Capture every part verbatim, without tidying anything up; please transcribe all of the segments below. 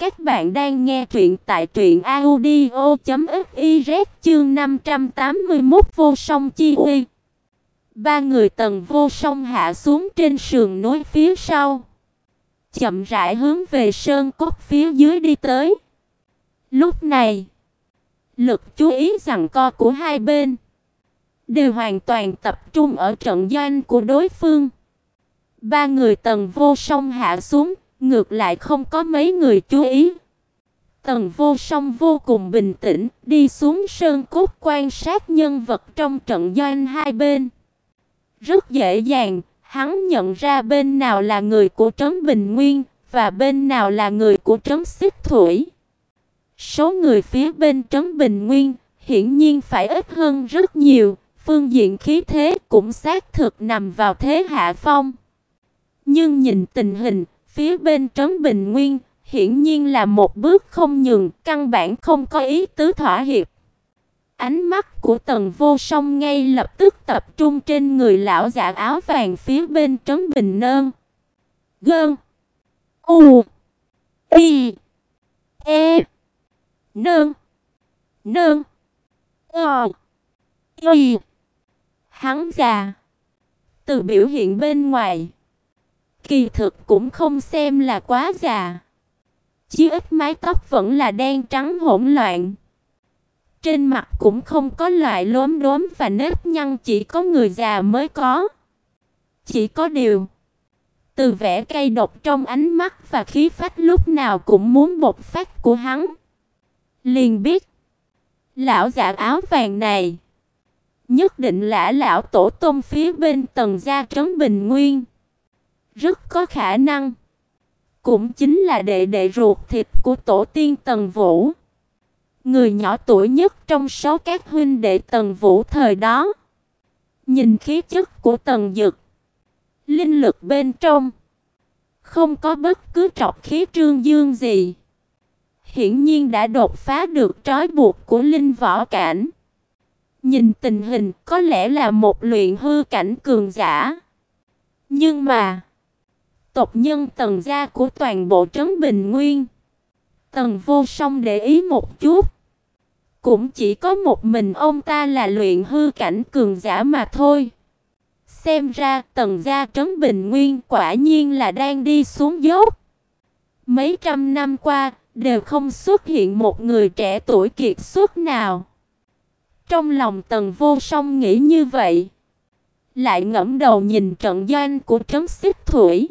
Các bạn đang nghe truyện tại truyện audio chấm fiz chương năm trăm tám mươi mốt Vô Song Chi Uy. Ba người Tần Vô Song hạ xuống trên sườn núi phía sau, chậm rãi hướng về sơn cốt phía dưới đi tới. Lúc này, lực chú ý giằng co của hai bên đều hoàn toàn tập trung ở trận doanh của đối phương. Ba người Tần Vô Song hạ xuống, ngược lại không có mấy người chú ý. Tần Vô Song vô cùng bình tĩnh, đi xuống sơn cốt quan sát nhân vật trong trận doanh hai bên. Rất dễ dàng, hắn nhận ra bên nào là người của Trấn Bình Nguyên và bên nào là người của Trấn Xích Thủy. Số người phía bên Trấn Bình Nguyên hiển nhiên phải ít hơn rất nhiều, phương diện khí thế cũng xác thực nằm vào thế hạ phong. Nhưng nhìn tình hình, phía bên Trấn Bình Nguyên hiển nhiên là một bước không nhường, căn bản không có ý tứ thỏa hiệp. Ánh mắt của Tần Vô Song ngay lập tức tập trung trên người lão giả áo vàng phía bên Trấn Bình Nơn. Gơn U Y E Nơn Nơn Ờ Y. Hắn già, từ biểu hiện bên ngoài kỳ thực cũng không xem là quá già. Chí ít mái tóc vẫn là đen trắng hỗn loạn. Trên mặt cũng không có loại lốm đốm và nếp nhăn chỉ có người già mới có. Chỉ có điều, từ vẻ cay độc trong ánh mắt và khí phách lúc nào cũng muốn bộc phát của hắn, liền biết lão già áo vàng này nhất định là lão tổ tông phía bên Tần gia Trấn Bình Nguyên. Rất có khả năng cũng chính là đệ đệ ruột thịt của tổ tiên Tần Vũ, người nhỏ tuổi nhất trong số các huynh đệ Tần Vũ thời đó. Nhìn khí chất của Tần Dực, linh lực bên trong không có bất cứ trọc khí trương dương gì, hiển nhiên đã đột phá được trói buộc của linh võ cảnh. Nhìn tình hình có lẽ là một luyện hư cảnh cường giả. Nhưng mà tộc nhân Tần gia của toàn bộ Trấn Bình Nguyên, Tần Vô Song để ý một chút, cũng chỉ có một mình ông ta là luyện hư cảnh cường giả mà thôi. Xem ra Tần gia Trấn Bình Nguyên quả nhiên là đang đi xuống dốc. Mấy trăm năm qua đều không xuất hiện một người trẻ tuổi kiệt xuất nào. Trong lòng Tần Vô Song nghĩ như vậy, lại ngẩng đầu nhìn trận doanh của Trấn Xích Thủy.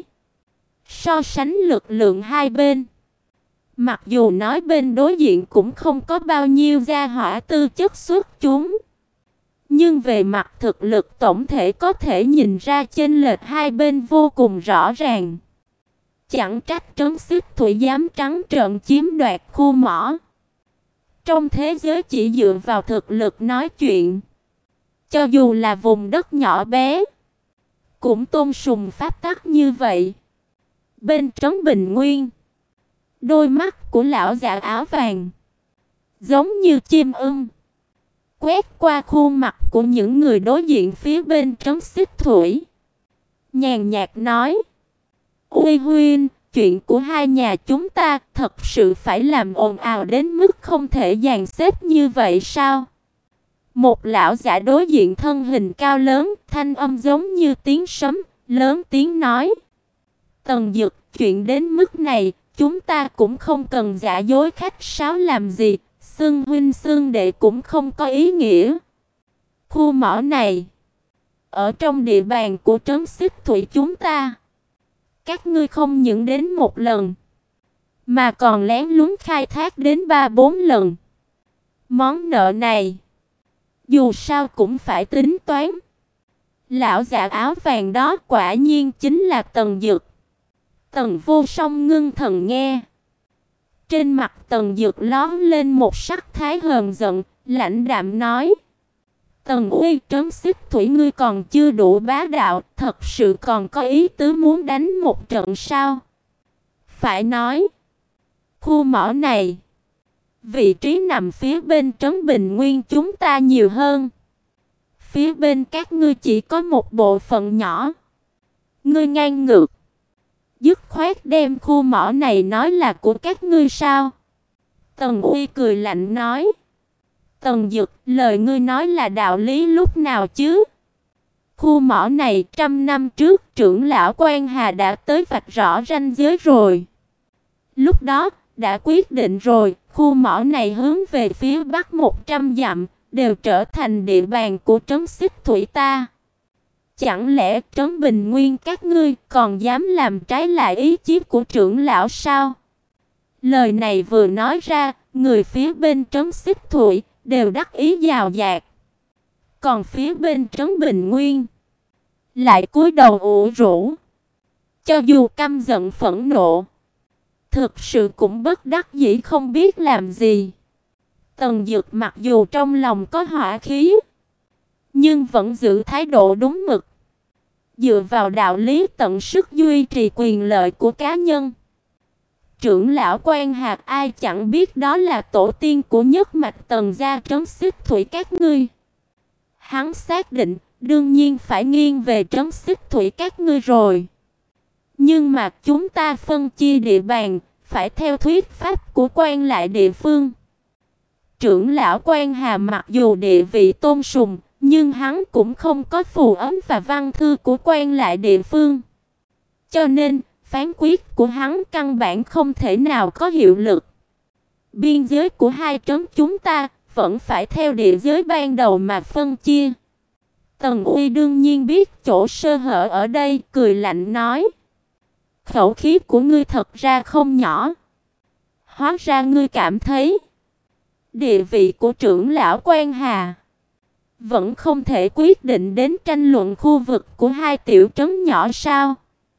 So sánh lực lượng hai bên, mặc dù nói bên đối diện cũng không có bao nhiêu gia hỏa tư chất xuất chúng, nhưng về mặt thực lực tổng thể có thể nhìn ra chênh lệch hai bên vô cùng rõ ràng. Chẳng trách Trấn Xích Thủy dám trắng trợn chiếm đoạt khu mỏ. Trong thế giới chỉ dựa vào thực lực nói chuyện, cho dù là vùng đất nhỏ bé cũng tôn sùng pháp tắc như vậy. Bên Trấn Bình Nguyên, đôi mắt của lão già áo vàng giống như chim ưng quét qua khuôn mặt của những người đối diện phía bên Trấn Xích Thủy, nhàn nhạt nói: "Uy huynh, chuyện của hai nhà chúng ta thật sự phải làm ồn ào đến mức không thể dàn xếp như vậy sao?" Một lão giả đối diện thân hình cao lớn, thanh âm giống như tiếng sấm, lớn tiếng nói: "Tần Dực, chuyện đến mức này, chúng ta cũng không cần giả dối khách sáo làm gì, xưng huynh xưng đệ cũng không có ý nghĩa. Khu mỏ này ở trong địa bàn của Trấn Xích Thủy chúng ta, các ngươi không những đến một lần, mà còn lén lút khai thác đến ba bốn lần. Món nợ này dù sao cũng phải tính toán." Lão già áo vàng đó quả nhiên chính là Tần Dực. Tần Vô Song ngưng thần nghe. Trên mặt Tần Dực lóe lên một sắc thái hờn giận, lãnh đạm nói: "Tần Uy, Trấn Xích Thủy ngươi còn chưa đủ bá đạo, thật sự còn có ý tứ muốn đánh một trận sao? Phải nói, khu mỏ này vị trí nằm phía bên Trấn Bình Nguyên chúng ta nhiều hơn. Phía bên các ngươi chỉ có một bộ phận nhỏ. Ngươi ngang ngược, Dứt khoát đem khu mỏ này nói là của các ngươi sao? Tần Uy cười lạnh nói. Tần Dực, lời ngươi nói là đạo lý lúc nào chứ? Khu mỏ này trăm năm trước trưởng lão Quan Hà đã tới vạch rõ ranh giới rồi. Lúc đó đã quyết định rồi, khu mỏ này hướng về phía bắc một trăm dặm, đều trở thành địa bàn của trấn Xích Thủy ta. Chẳng lẽ trấn Bình Nguyên các ngươi còn dám làm trái lại ý chí của trưởng lão sao? Lời này vừa nói ra, người phía bên trấn Xích Thủy đều đắc ý giàu dạt. Còn phía bên trấn Bình Nguyên lại cúi đầu ủ rũ. Cho dù căm giận phẫn nộ, thực sự cũng bất đắc dĩ không biết làm gì. Tần Dực mặc dù trong lòng có hỏa khí, nhưng vẫn giữ thái độ đúng mực. Dựa vào đạo lý tận sức duy trì quyền lợi của cá nhân. Trưởng lão Quan Hạc ai chẳng biết đó là tổ tiên của nhất mạch Tần gia trấn Xích Thủy các ngươi. Hắn xác định đương nhiên phải nghiêng về trấn Xích Thủy các ngươi rồi. Nhưng mà chúng ta phân chia địa bàn, phải theo thuyết pháp của quan lại địa phương. Trưởng lão Quan Hà mặc dù địa vị tôn sùng, nhưng hắn cũng không có phù ấn và văn thư của quan lại địa phương. Cho nên, phán quyết của hắn căn bản không thể nào có hiệu lực. Biên giới của hai trấn chúng ta vẫn phải theo địa giới ban đầu mà phân chia. Tần Uy đương nhiên biết chỗ sơ hở ở đây, cười lạnh nói. Khẩu khí của ngươi thật ra không nhỏ. Hóa ra ngươi cảm thấy địa vị của trưởng lão Quan Hà vẫn không thể quyết định đến tranh luận khu vực của hai tiểu trấn nhỏ sao?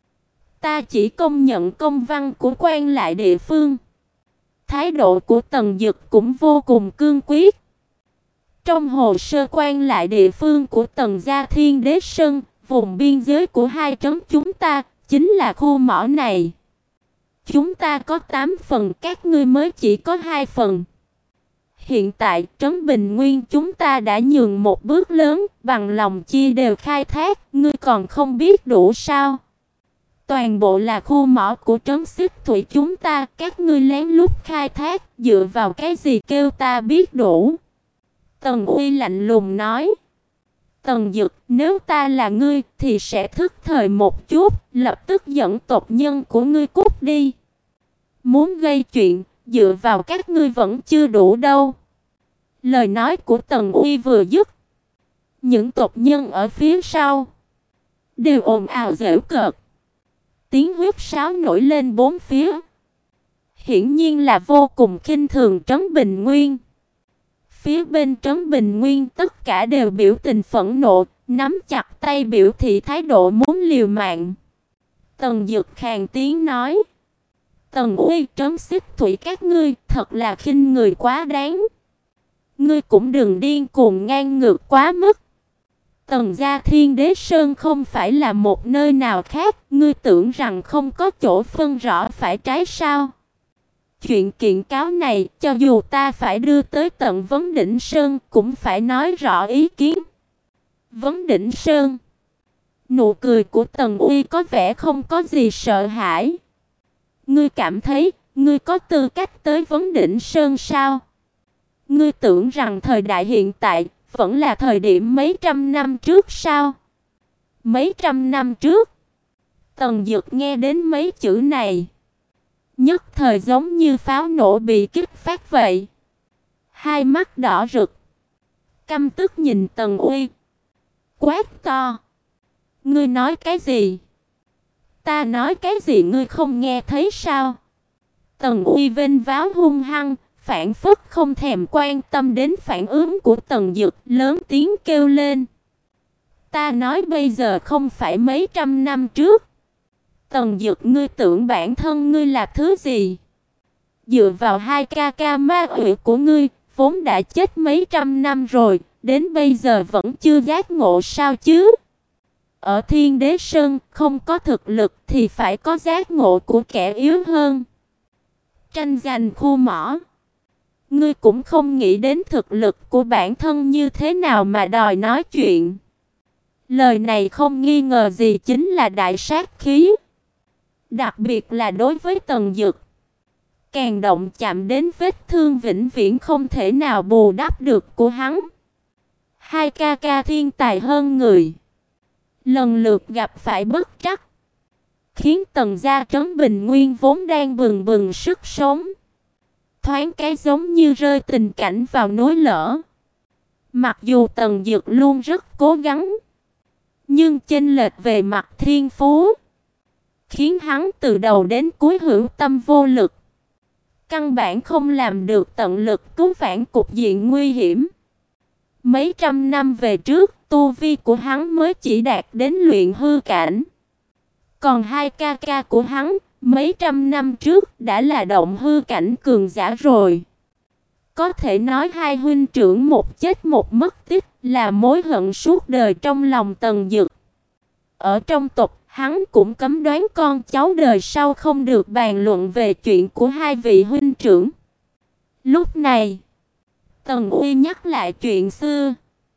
Ta chỉ công nhận công văn của quan lại địa phương. Thái độ của Tần Dực cũng vô cùng cương quyết. Trong hồ sơ quan lại địa phương của Tần gia Thiên Đế Sơn, vùng biên giới của hai trấn chúng ta chính là khu mỏ này. Chúng ta có tám phần, các ngươi mới chỉ có hai phần. Hiện tại trấn Bình Nguyên chúng ta đã nhường một bước lớn, bằng lòng chia đều khai thác, ngươi còn không biết đủ sao? Toàn bộ là khu mỏ của trấn Xích Thủy chúng ta, các ngươi lén lút khai thác, dựa vào cái gì kêu ta biết đủ? Tần Uy lạnh lùng nói. Tần Dực, nếu ta là ngươi thì sẽ thức thời một chút, lập tức dẫn tộc nhân của ngươi cút đi. Muốn gây chuyện, dựa vào các ngươi vẫn chưa đủ đâu. Lời nói của Tần Uy vừa dứt, những tộc nhân ở phía sau đều ồn ào giễu cợt. Tiếng huyết sáo nổi lên bốn phía. Hiển nhiên là vô cùng khinh thường trấn Bình Nguyên. Phía bên trấn Bình Nguyên tất cả đều biểu tình phẫn nộ, nắm chặt tay biểu thị thái độ muốn liều mạng. Tần Dực khàn tiếng nói. Tần Uy, trấn Xích Thủy các ngươi thật là khinh người quá đáng. Ngươi cũng đừng điên cuồng ngang ngược quá mức. Tần gia Thiên Đế Sơn không phải là một nơi nào khác, ngươi tưởng rằng không có chỗ phân rõ phải trái sao? Chuyện kiện cáo này, cho dù ta phải đưa tới tận Vấn Đỉnh Sơn, cũng phải nói rõ ý kiến. Vấn Đỉnh Sơn. Nụ cười của Tần Uy có vẻ không có gì sợ hãi. Ngươi cảm thấy, ngươi có tư cách tới Vấn Đỉnh Sơn sao? Ngươi tưởng rằng thời đại hiện tại vẫn là thời điểm mấy trăm năm trước sao? Mấy trăm năm trước? Tần Dực nghe đến mấy chữ này, nhất thời giống như pháo nổ bị kích phát vậy. Hai mắt đỏ rực, căm tức nhìn Tần Uy, quát to. Ngươi nói cái gì? Ta nói cái gì ngươi không nghe thấy sao? Tần Uy vênh váo hung hăng, phản phất không thèm quan tâm đến phản ứng của Tần Dực, lớn tiếng kêu lên. Ta nói bây giờ không phải mấy trăm năm trước. Tần Dực, ngươi tưởng bản thân ngươi là thứ gì? Dựa vào hai ca ca ma quỷ của ngươi, vốn đã chết mấy trăm năm rồi, đến bây giờ vẫn chưa giác ngộ sao chứ? Ở Thiên Đế Sơn, không có thực lực thì phải có giác ngộ của kẻ yếu hơn. Tranh giành khu mỏ. Ngươi cũng không nghĩ đến thực lực của bản thân như thế nào mà đòi nói chuyện. Lời này không nghi ngờ gì chính là đại sát khí. Đặc biệt là đối với Tần Dực, càng động chạm đến vết thương vĩnh viễn không thể nào bù đắp được của hắn. Hai ca ca thiên tài hơn người, lần lượt gặp phải bất trắc, khiến Tần gia trấn Bình Nguyên vốn đang bừng bừng sức sống, thoáng cái giống như rơi tình cảnh vào núi lở. Mặc dù Tần Dực luôn rất cố gắng, nhưng chênh lệch về mặt thiên phú khiến hắn từ đầu đến cuối hữu tâm vô lực, căn bản không làm được tận lực cứu vãn cục diện nguy hiểm. Mấy trăm năm về trước, tu vi của hắn mới chỉ đạt đến luyện hư cảnh. Còn hai ca ca của hắn, mấy trăm năm trước đã là động hư cảnh cường giả rồi. Có thể nói hai huynh trưởng một chết một mất tích là mối hận suốt đời trong lòng Tần Dực. Ở trong tộc, hắn cũng cấm đoán con cháu đời sau không được bàn luận về chuyện của hai vị huynh trưởng. Lúc này, Tần Uy nhắc lại chuyện xưa,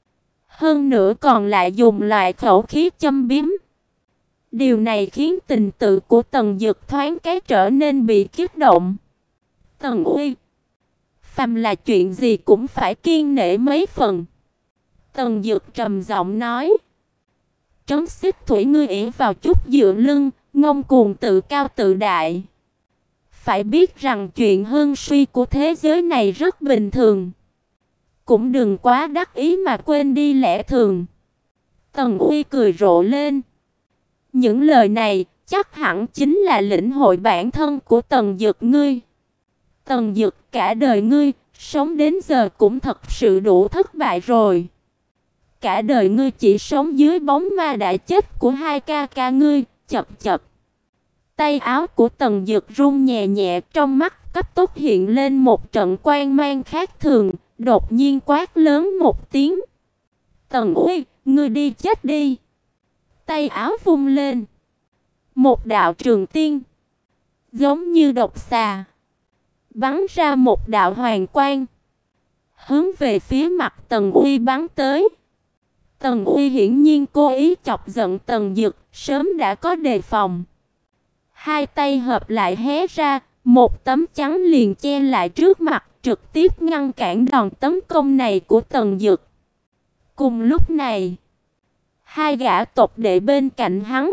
hơn nữa còn lại dùng loại khẩu khí châm biếm. Điều này khiến tình tự của Tần Dực thoáng cái trở nên bị kích động. Tần Uy, phàm là chuyện gì cũng phải kiêng nể mấy phần. Tần Dực trầm giọng nói. Trấn Xích Thủy ngươi ỷ vào chút dựa lưng, ngông cuồng tự cao tự đại. Phải biết rằng chuyện hưng suy của thế giới này rất bình thường. Cũng đừng quá đắc ý mà quên đi lẽ thường. Tần Uy cười rộ lên. Những lời này chắc hẳn chính là lĩnh hội bản thân của Tần Dực ngươi. Tần Dực, cả đời ngươi sống đến giờ cũng thật sự đủ thất bại rồi. Cả đời ngươi chỉ sống dưới bóng ma đã chết của hai ca ca ngươi. Chập chập. Tay áo của Tần Dực rung nhẹ nhẹ, trong mắt cấp tốc hiện lên một trận quang mang khác thường, đột nhiên quát lớn một tiếng. Tần Uy, ngươi đi chết đi. Tay áo vung lên, một đạo trường tiên giống như độc xà bắn ra một đạo hoàng quang, hướng về phía mặt Tần Uy bắn tới. Tần Uy hiển nhiên cố ý chọc giận Tần Dực, sớm đã có đề phòng. Hai tay hợp lại hé ra, một tấm chắn liền che lại trước mặt, trực tiếp ngăn cản đòn tấn công này của Tần Dực. Cùng lúc này, hai gã tộc đệ bên cạnh hắn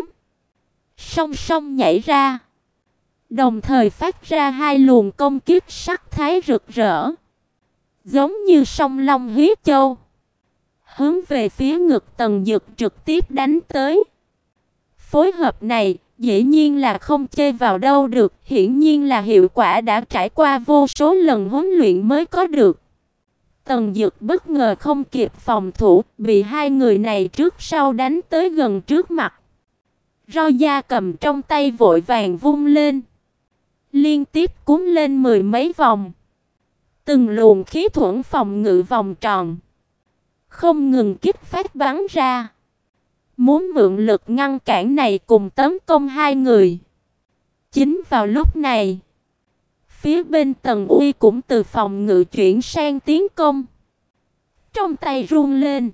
song song nhảy ra, đồng thời phát ra hai luồng công kích sắc thái rực rỡ, giống như song long huyết châu, hướng về phía ngực Tần Dực trực tiếp đánh tới. Phối hợp này dĩ nhiên là không chê vào đâu được, hiển nhiên là hiệu quả đã trải qua vô số lần huấn luyện mới có được. Tần Dực bất ngờ không kịp phòng thủ, bị hai người này trước sau đánh tới gần trước mặt. Roi da cầm trong tay vội vàng vung lên, liên tiếp cuốn lên mười mấy vòng. Từng luồng khí thuẫn phòng ngự vòng tròn không ngừng kích phát bắn ra, muốn mượn lực ngăn cản này cùng tấn công hai người. Chính vào lúc này, phía bên Tần Uy cũng từ phòng ngự chuyển sang tiến công. Trong tay run lên,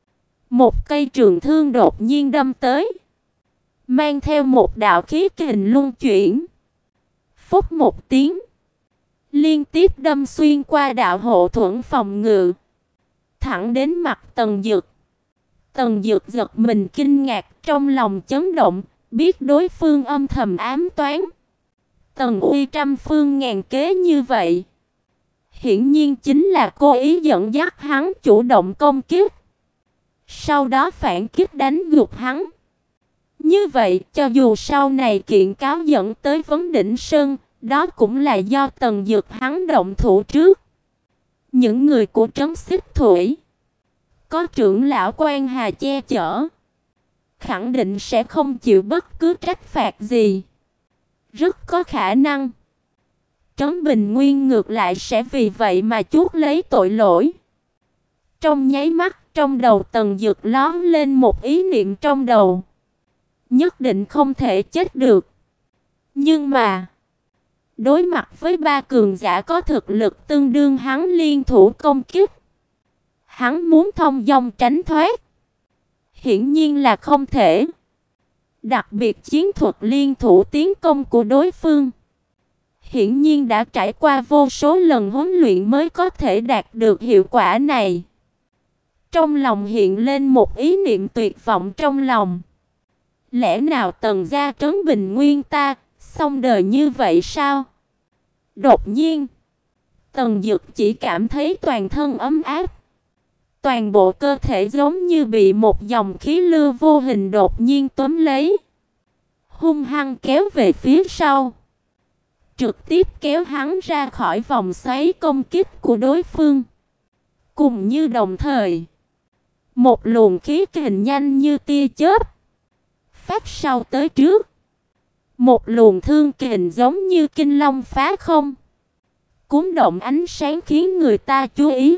một cây trường thương đột nhiên đâm tới, mang theo một đạo khí kình luân chuyển. Phốc một tiếng, liên tiếp đâm xuyên qua đạo hộ thuẫn phòng ngự, thẳng đến mặt Tần Dực. Tần Dực giật mình kinh ngạc, trong lòng chấn động, biết đối phương âm thầm ám toán. Tần Uy trăm phương ngàn kế như vậy, hiển nhiên chính là cố ý dẫn dắt hắn chủ động công kích, sau đó phản kích đánh gục hắn. Như vậy, cho dù sau này kiện cáo dẫn tới vấn đỉnh sơn, đó cũng là do Tần Dực hắn động thủ trước. Những người của Trấn Xích Thủy, có trưởng lão Quan Hà che chở, khẳng định sẽ không chịu bất cứ trách phạt gì. Rất có khả năng Trấn Bình Nguyên ngược lại sẽ vì vậy mà chuốc lấy tội lỗi. Trong nháy mắt, trong đầu Tần Dực lóe lên một ý niệm trong đầu. Nhất định không thể chết được. Nhưng mà, đối mặt với ba cường giả có thực lực tương đương hắn liên thủ công kích, hắn muốn thông dong tránh thoát, hiển nhiên là không thể. Đặc biệt chiến thuật liên thủ tiến công của đối phương hiển nhiên đã trải qua vô số lần huấn luyện mới có thể đạt được hiệu quả này. Trong lòng hiện lên một ý niệm tuyệt vọng trong lòng. Lẽ nào Tần gia trấn Bình Nguyên ta xong đời như vậy sao? Đột nhiên, Tần Dực chỉ cảm thấy toàn thân ấm áp. Toàn bộ cơ thể giống như bị một dòng khí lưu vô hình đột nhiên túm lấy, hung hăng kéo về phía sau, trực tiếp kéo hắn ra khỏi vòng xoáy công kích của đối phương. Cùng như đồng thời, một luồng khí kình nhanh như tia chớp phát sau tới trước. Một luồng thương kình giống như kinh long phá không, cuốn động ánh sáng khiến người ta chú ý.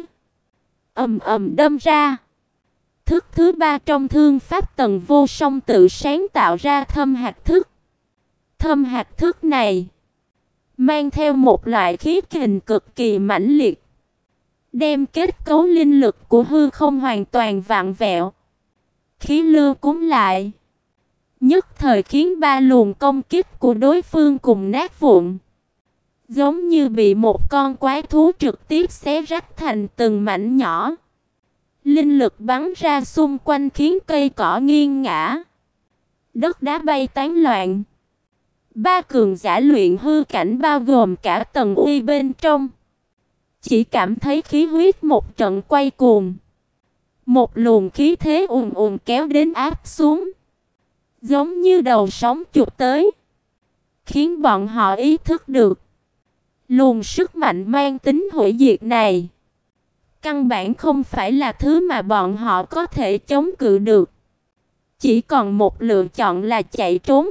Ầm ầm đâm ra. Thức thứ ba trong thương pháp Tần Vô Song tự sáng tạo ra Thâm Hạt Thức. Thâm Hạt Thức này mang theo một loại khí kình cực kỳ mãnh liệt, đem kết cấu linh lực của hư không hoàn toàn vặn vẹo. Khí lưu cuốn lại, nhất thời khiến ba luồng công kích của đối phương cùng nát vụn, giống như bị một con quái thú trực tiếp xé rách thành từng mảnh nhỏ. Linh lực bắn ra xung quanh khiến cây cỏ nghiêng ngã, đất đá bay tán loạn. Ba cường giả luyện hư cảnh bao gồm cả Tần Uy bên trong, chỉ cảm thấy khí huyết một trận quay cuồng. Một luồng khí thế ùn ùn kéo đến áp xuống, giống như đầu sóng chụp tới, khiến bọn họ ý thức được luồng sức mạnh mang tính hủy diệt này căn bản không phải là thứ mà bọn họ có thể chống cự được. Chỉ còn một lựa chọn là chạy trốn,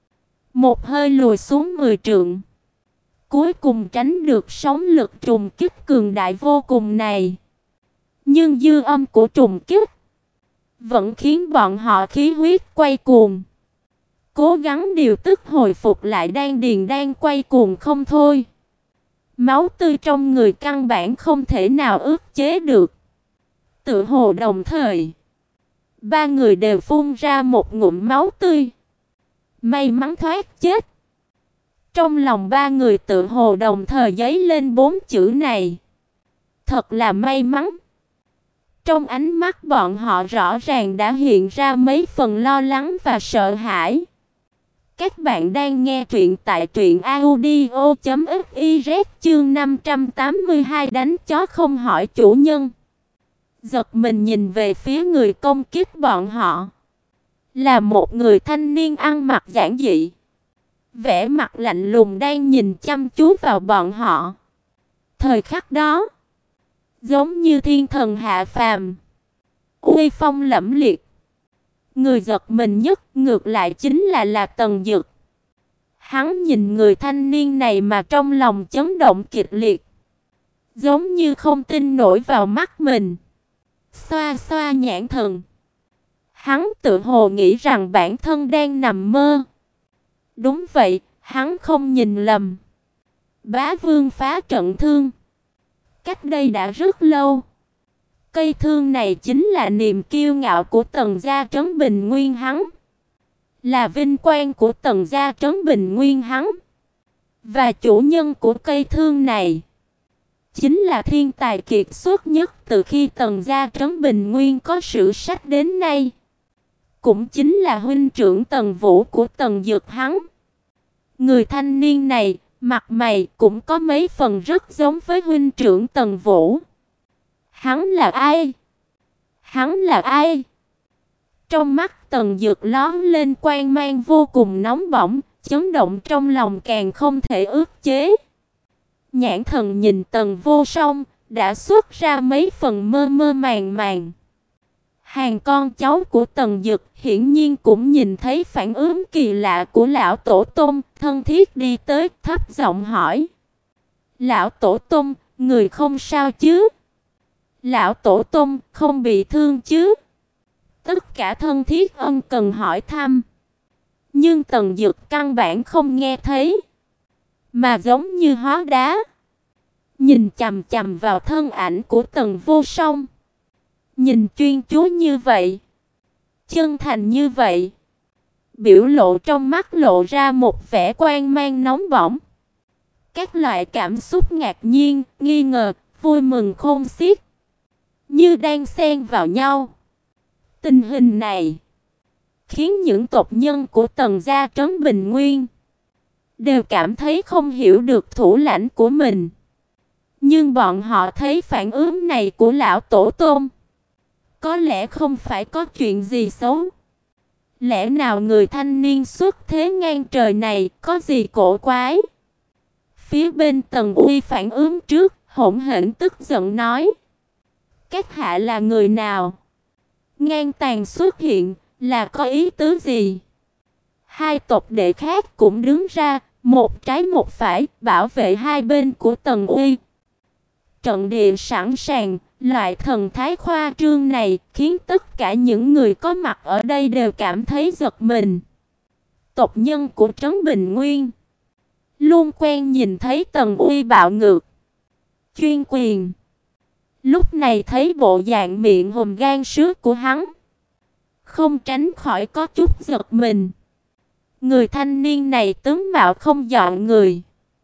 một hơi lùi xuống mười trượng, cuối cùng tránh được sóng lực trùng kích cường đại vô cùng này. Nhưng dư âm của trùng kích vẫn khiến bọn họ khí huyết quay cuồng, cố gắng điều tức hồi phục lại đan điền đang quay cuồng không thôi. Máu tươi trong người căn bản không thể nào ức chế được. Tự hồ đồng thời, ba người đều phun ra một ngụm máu tươi. May mắn thoát chết. Trong lòng ba người tự hồ đồng thời giấy lên bốn chữ này. Thật là may mắn. Trong ánh mắt bọn họ rõ ràng đã hiện ra mấy phần lo lắng và sợ hãi. Các bạn đang nghe truyện tại truyện audio chấm fiz chương năm trăm tám mươi hai đánh chó không hỏi chủ nhân. Giật mình nhìn về phía người công kích bọn họ. Là một người thanh niên ăn mặc giản dị, vẻ mặt lạnh lùng đang nhìn chăm chú vào bọn họ. Thời khắc đó, giống như thiên thần hạ phàm, uy phong lẫm liệt. Người giật mình nhất ngược lại chính là là Tần Dực. Hắn nhìn người thanh niên này mà trong lòng chấn động kịch liệt, giống như không tin nổi vào mắt mình. Xoa xoa nhãn thần, hắn tự hồ nghĩ rằng bản thân đang nằm mơ. Đúng vậy, hắn không nhìn lầm. Bá Vương phá trận thương cách đây đã rất lâu. Cây thương này chính là niềm kiêu ngạo của Tần gia trấn Bình Nguyên hắn, là vinh quang của Tần gia trấn Bình Nguyên hắn. Và chủ nhân của cây thương này chính là thiên tài kiệt xuất nhất từ khi Tần gia trấn Bình Nguyên có sử sách đến nay, cũng chính là huynh trưởng Tần Vũ của Tần Dực hắn. Người thanh niên này, mặt mày cũng có mấy phần rất giống với huynh trưởng Tần Vũ. Hắn là ai? Hắn là ai? Trong mắt Tần Dực lóe lên quang mang vô cùng nóng bỏng, chấn động trong lòng càng không thể ức chế. Nhãn thần nhìn Tần Vô Song, đã xuất ra mấy phần mơ mơ màng màng. Hàng con cháu của Tần Dực hiển nhiên cũng nhìn thấy phản ứng kỳ lạ của lão tổ tông, thân thiết đi tới, thấp giọng hỏi: "Lão tổ tông, người không sao chứ? Lão tổ tông, không bị thương chứ?" Tất cả thân thiết ân cần hỏi thăm. Nhưng Tần Dực căn bản không nghe thấy, mà giống như hóa đá, nhìn chằm chằm vào thân ảnh của Tần Vô Song. Nhìn chuyên chú như vậy, chân thành như vậy, biểu lộ trong mắt lộ ra một vẻ quan mang nóng bỏng. Các loại cảm xúc ngạc nhiên, nghi ngờ, vui mừng khôn xiết, như đang xen vào nhau. Tình hình này khiến những tộc nhân của Tần gia Trấn Bình Nguyên đều cảm thấy không hiểu được thủ lãnh của mình. Nhưng bọn họ thấy phản ứng này của lão tổ tông, có lẽ không phải có chuyện gì xấu. Lẽ nào người thanh niên xuất thế ngang trời này có gì cổ quái? Phía bên Tần Uy phản ứng trước, hỗn hển tức giận nói: các hạ là người nào? Ngang tàn xuất hiện là có ý tứ gì? Hai tộc đệ khác cũng đứng ra, một trái một phải, bảo vệ hai bên của Tần Uy. Trận địa sẵn sàng, loại thần thái khoa trương này khiến tất cả những người có mặt ở đây đều cảm thấy giật mình. Tộc nhân của Trấn Bình Nguyên luôn quen nhìn thấy Tần Uy bạo ngược, chuyên quyền. Lúc này thấy bộ dạng miệng hùm gan sướt của hắn, không tránh khỏi có chút giật mình. Người thanh niên này tướng mạo không dọn người,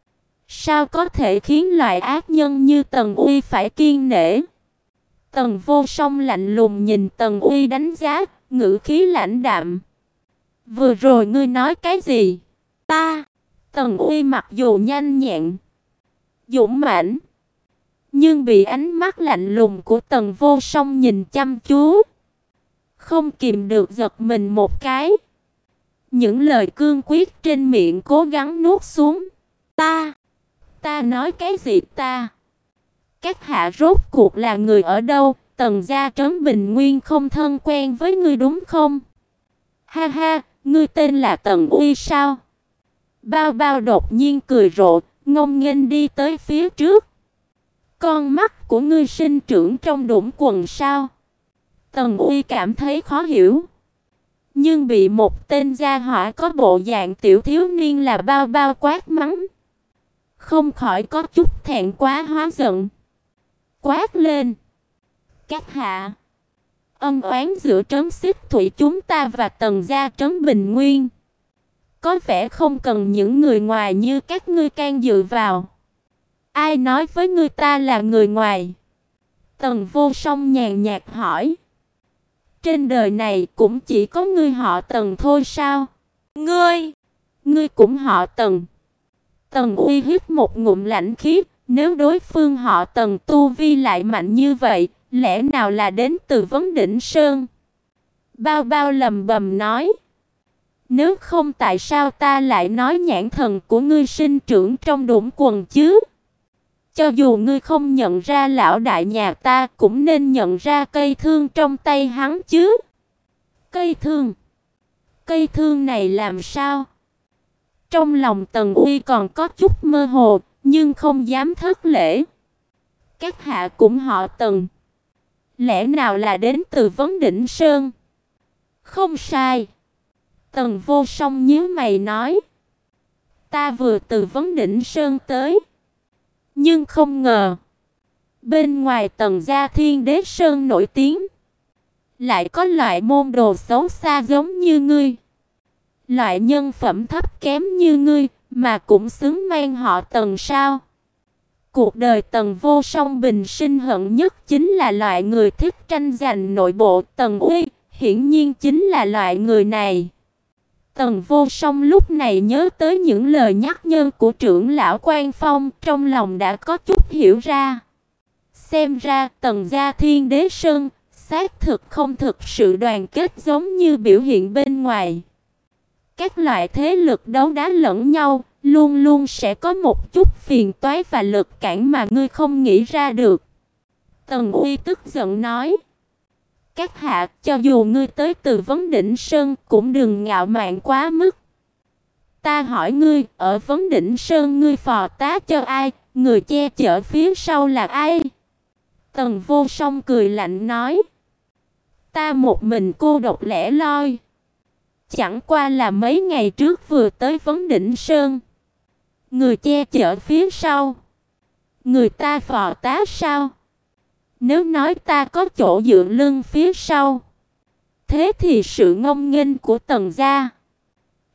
sao có thể khiến loại ác nhân như Tần Uy phải kiêng nể? Tần Vô Song lạnh lùng nhìn Tần Uy đánh giá, ngữ khí lãnh đạm: vừa rồi ngươi nói cái gì? Ta? Tần Uy mặc dù nhanh nhẹn, dũng mãnh, nhưng bị ánh mắt lạnh lùng của Tần Vô Song nhìn chăm chú, không kìm được giật mình một cái. Những lời cương quyết trên miệng cố gắng nuốt xuống. Ta? Ta nói cái gì ta? Các hạ rốt cuộc là người ở đâu? Tần gia Trấn Bình Nguyên không thân quen với ngươi đúng không? Ha ha, ngươi tên là Tần Uy sao? Bao Bao đột nhiên cười rộ, ngông nghênh đi tới phía trước. Con mắt của ngươi sinh trưởng trong đũng quần sao? Tần Uy cảm thấy khó hiểu, nhưng bị một tên gia hỏa có bộ dạng tiểu thiếu niên là Bao Bao quát mắng, không khỏi có chút thẹn quá hóa giận. Quát lên: các hạ, ân oán giữa Trấn Xích Thủy chúng ta và Tần gia Trấn Bình Nguyên, có vẻ không cần những người ngoài như các ngươi can dự vào. Ai nói với ngươi ta là người ngoài? Tần Vô Song nhàn nhạt hỏi. Trên đời này cũng chỉ có ngươi họ Tần thôi sao? Ngươi, ngươi cũng họ Tần. Tần Uy hít một ngụm lãnh khí, nếu đối phương họ Tần tu vi lại mạnh như vậy, lẽ nào là đến từ Vấn Đỉnh Sơn? Bao Bao lầm bầm nói: nếu không tại sao ta lại nói nhãn thần của ngươi sinh trưởng trong đũng quần chứ? Cho dù ngươi không nhận ra lão đại nhà ta, cũng nên nhận ra cây thương trong tay hắn chứ. Cây thương? Cây thương này làm sao? Trong lòng Tần Uy còn có chút mơ hồ, nhưng không dám thất lễ. Các hạ cũng họ Tần, lẽ nào là đến từ Vấn Đỉnh Sơn? Không sai. Tần Vô Song nhíu mày nói: ta vừa từ Vấn Đỉnh Sơn tới, nhưng không ngờ bên ngoài Tần gia Thiên Đế Sơn nổi tiếng, lại có loại môn đồ xấu xa giống như ngươi. Loại nhân phẩm thấp kém như ngươi mà cũng xứng mang họ Tần sao? Cuộc đời Tần Vô Song bình sinh hận nhất chính là loại người thích tranh giành nội bộ. Tần Uy hiển nhiên chính là loại người này. Tần Vô Song lúc này nhớ tới những lời nhắc nhở của trưởng lão Quan Phong, trong lòng đã có chút hiểu ra. Xem ra Tần gia Thiên Đế Sơn xác thực không thực sự đoàn kết giống như biểu hiện bên ngoài. Các loại thế lực đấu đá lẫn nhau, luôn luôn sẽ có một chút phiền toái và lực cản mà ngươi không nghĩ ra được. Tần Uy tức giận nói: các hạ, cho dù ngươi tới từ Vấn Đỉnh Sơn cũng đừng ngạo mạn quá mức. Ta hỏi ngươi, ở Vấn Đỉnh Sơn ngươi phò tá cho ai, người che chở phía sau là ai? Tần Vô Song cười lạnh nói: ta một mình cô độc lẻ loi, chẳng qua là mấy ngày trước vừa tới Vấn Đỉnh Sơn. Người che chở phía sau, người ta phò tá sao? Nếu nói ta có chỗ dựa lưng phía sau, thế thì sự ngông nghênh của Tần gia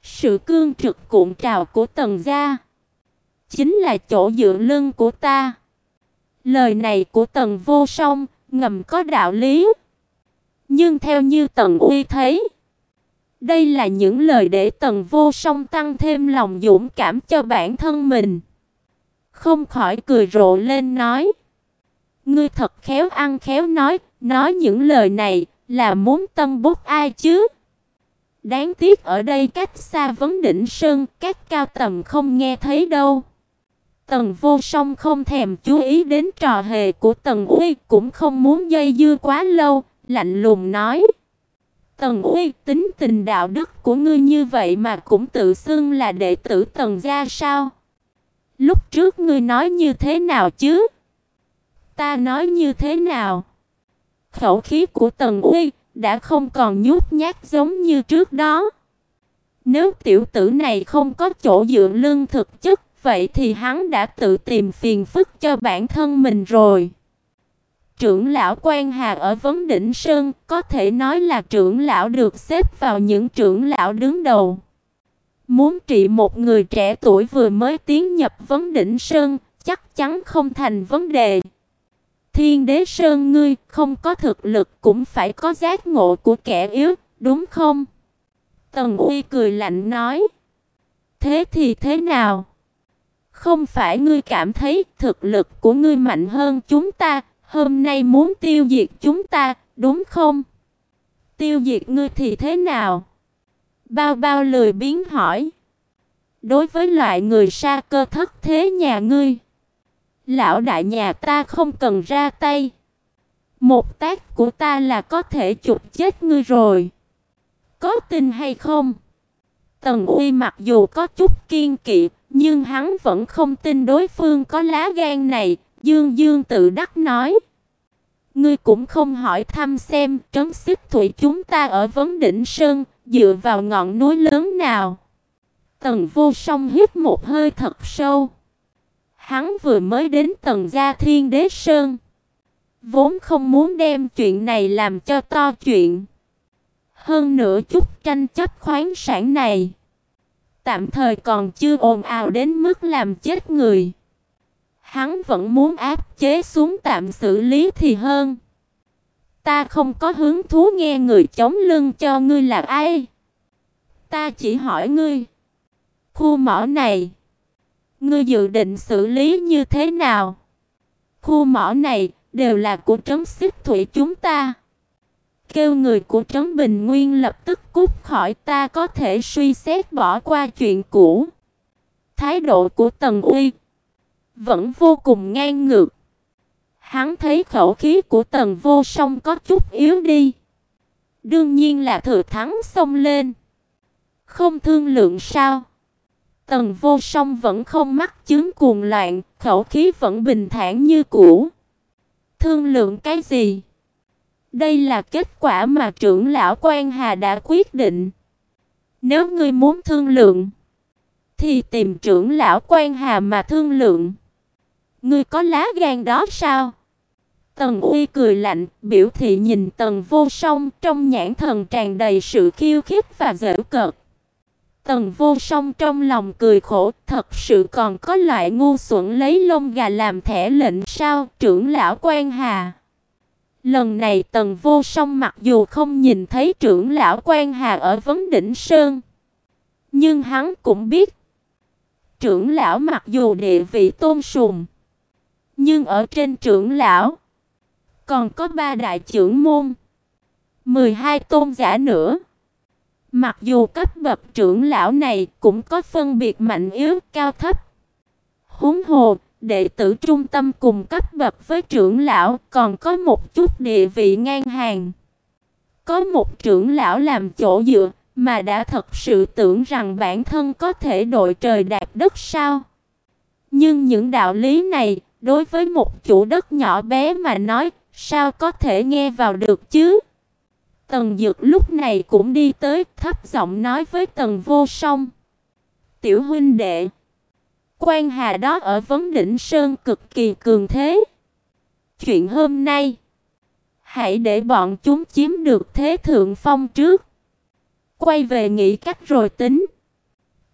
Sự cương trực cuộn trào của Tần gia chính là chỗ dựa lưng của ta. Lời này của Tần Vô Song ngầm có đạo lý. Nhưng theo như Tần Uy thấy, đây là những lời để Tần Vô Song tăng thêm lòng dũng cảm cho bản thân mình. Không khỏi cười rộ lên nói: Ngươi thật khéo ăn khéo nói, nói những lời này là muốn tân bốc ai chứ? Đáng tiếc ở đây cách xa Vấn Đỉnh Sơn, các cao tầm không nghe thấy đâu. Tần Vô Song không thèm chú ý đến trò hề của Tần Uy, cũng không muốn dây dưa quá lâu, lạnh lùng nói: Tần Uy, tính tình đạo đức của ngươi như vậy mà cũng tự xưng là đệ tử Tần gia sao? Lúc trước ngươi nói như thế nào chứ? Ta nói như thế nào? Khẩu khí của Tần Uy đã không còn nhút nhát giống như trước đó. Nếu tiểu tử này không có chỗ dựa lưng thực chất, vậy thì hắn đã tự tìm phiền phức cho bản thân mình rồi. Trưởng lão Quan Hà ở Vấn Đỉnh Sơn có thể nói là trưởng lão được xếp vào những trưởng lão đứng đầu. Muốn trị một người trẻ tuổi vừa mới tiến nhập Vấn Đỉnh Sơn chắc chắn không thành vấn đề. Thiên Đế Sơn ngươi không có thực lực cũng phải có giác ngộ của kẻ yếu, đúng không? Tần Uy cười lạnh nói: Thế thì thế nào? Không phải ngươi cảm thấy thực lực của ngươi mạnh hơn chúng ta, hôm nay muốn tiêu diệt chúng ta, đúng không? Tiêu diệt ngươi thì thế nào? Bao Bao lười biếng hỏi. Đối với loại người sa cơ thất thế nhà ngươi, lão đại nhà ta không cần ra tay. Một tác của ta là có thể chụp chết ngươi rồi. Có tin hay không? Tần Uy mặc dù có chút kiên kỵ, nhưng hắn vẫn không tin đối phương có lá gan này, dương dương tự đắc nói: Ngươi cũng không hỏi thăm xem trấn Xích Thủy chúng ta ở Vấn Đỉnh Sơn dựa vào ngọn núi lớn nào. Tần Vô Song hít một hơi thật sâu. Hắn vừa mới đến Tần gia Thiên Đế Sơn, vốn không muốn đem chuyện này làm cho to chuyện. Hơn nữa chút tranh chấp khoáng sản này tạm thời còn chưa ồn ào đến mức làm chết người. Hắn vẫn muốn áp chế xuống tạm xử lý thì hơn. Ta không có hứng thú nghe người chống lưng cho ngươi là ai. Ta chỉ hỏi ngươi, khu mỏ này ngươi dự định xử lý như thế nào? Khu mỏ này đều là của trấn Xích Thủy chúng ta. Kêu người của trấn Bình Nguyên lập tức cút khỏi, ta có thể suy xét bỏ qua chuyện cũ. Thái độ của Tần Uy vẫn vô cùng ngang ngược. Hắn thấy khẩu khí của Tần Vô Song có chút yếu đi, đương nhiên là thừa thắng xông lên. Không thương lượng sao? Tần Vô Song vẫn không mắc chứng cuồng loạn, khẩu khí vẫn bình thản như cũ. Thương lượng cái gì? Đây là kết quả mà trưởng lão Quan Hà đã quyết định. Nếu ngươi muốn thương lượng, thì tìm trưởng lão Quan Hà mà thương lượng. Ngươi có lá gan đó sao? Tần Uy cười lạnh, biểu thị nhìn Tần Vô Song, trong nhãn thần tràn đầy sự khiêu khích và giễu cợt. Tần Vô Song trong lòng cười khổ, thật sự còn có loại ngu xuẩn lấy lông gà làm thẻ lệnh sao, trưởng lão Quan Hà. Lần này Tần Vô Song mặc dù không nhìn thấy trưởng lão Quan Hà ở Vấn Đỉnh Sơn, nhưng hắn cũng biết, trưởng lão mặc dù địa vị tôn sùng, nhưng ở trên trưởng lão còn có ba đại trưởng môn, mười hai tôn giả nữa. Mặc dù cấp bậc trưởng lão này cũng có phân biệt mạnh yếu, cao thấp. Huống hồ, đệ tử trung tâm cùng cấp bậc với trưởng lão còn có một chút địa vị ngang hàng. Có một trưởng lão làm chỗ dựa mà đã thật sự tưởng rằng bản thân có thể đội trời đạp đất sao? Nhưng những đạo lý này, đối với một chủ đất nhỏ bé mà nói, sao có thể nghe vào được chứ? Tần Dực lúc này cũng đi tới, thấp giọng nói với Tần Vô Song: Tiểu huynh đệ, Quan Hà đó ở Vấn Đỉnh Sơn cực kỳ cường thế. Chuyện hôm nay, hãy để bọn chúng chiếm được thế thượng phong trước, quay về nghĩ cách rồi tính.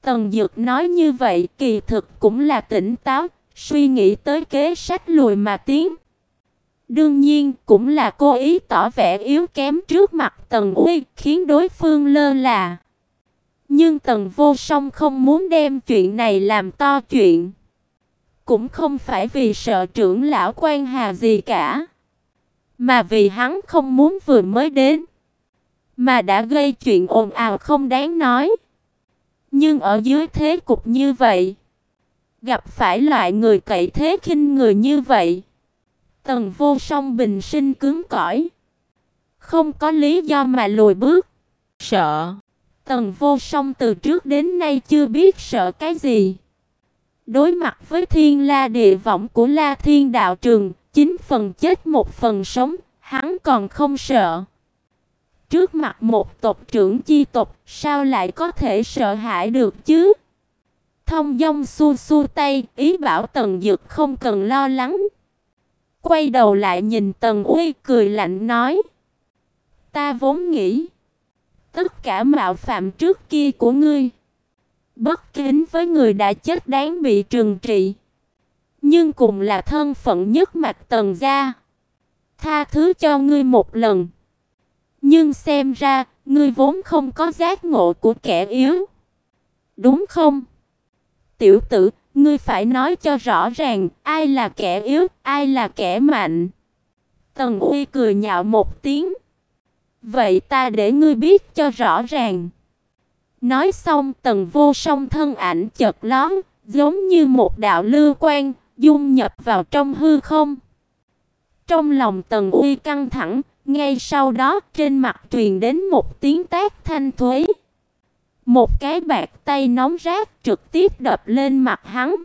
Tần Dực nói như vậy kỳ thực cũng là tỉnh táo, suy nghĩ tới kế sách lùi mà tiến. Đương nhiên cũng là cố ý tỏ vẻ yếu kém trước mặt Tần Uy, khiến đối phương lơ là. Nhưng Tần Vô Song không muốn đem chuyện này làm to chuyện. Cũng không phải vì sợ trưởng lão Quan Hà gì cả, mà vì hắn không muốn vừa mới đến mà đã gây chuyện ồn ào không đáng nói. Nhưng ở dưới thế cục như vậy, gặp phải loại người cậy thế khinh người như vậy, Tần Vô Song bình sinh cứng cỏi, không có lý do mà lùi bước. Sợ? Tần Vô Song từ trước đến nay chưa biết sợ cái gì. Đối mặt với thiên la địa võng của La Thiên đạo trường, chín phần chết một phần sống, hắn còn không sợ. Trước mặt một tộc trưởng chi tộc, sao lại có thể sợ hãi được chứ? Thông dong xua xua tay, ý bảo Tần Dực không cần lo lắng. Quay đầu lại nhìn Tần Uy cười lạnh nói: Ta vốn nghĩ tất cả mạo phạm trước kia của ngươi, bất kính với người đã chết đáng bị trừng trị. Nhưng cùng là thân phận nhất mạch Tần gia, tha thứ cho ngươi một lần. Nhưng xem ra, ngươi vốn không có giác ngộ của kẻ yếu, đúng không? Tiểu tử, ngươi phải nói cho rõ ràng, ai là kẻ yếu, ai là kẻ mạnh. Tần Uy cười nhạo một tiếng. Vậy ta để ngươi biết cho rõ ràng. Nói xong, Tần Vô Song thân ảnh chợt lóe, giống như một đạo lưu quang, dung nhập vào trong hư không. Trong lòng Tần Uy căng thẳng, ngay sau đó trên mặt truyền đến một tiếng tát thanh thúy. Một cái bạt tay nóng rát trực tiếp đập lên mặt hắn.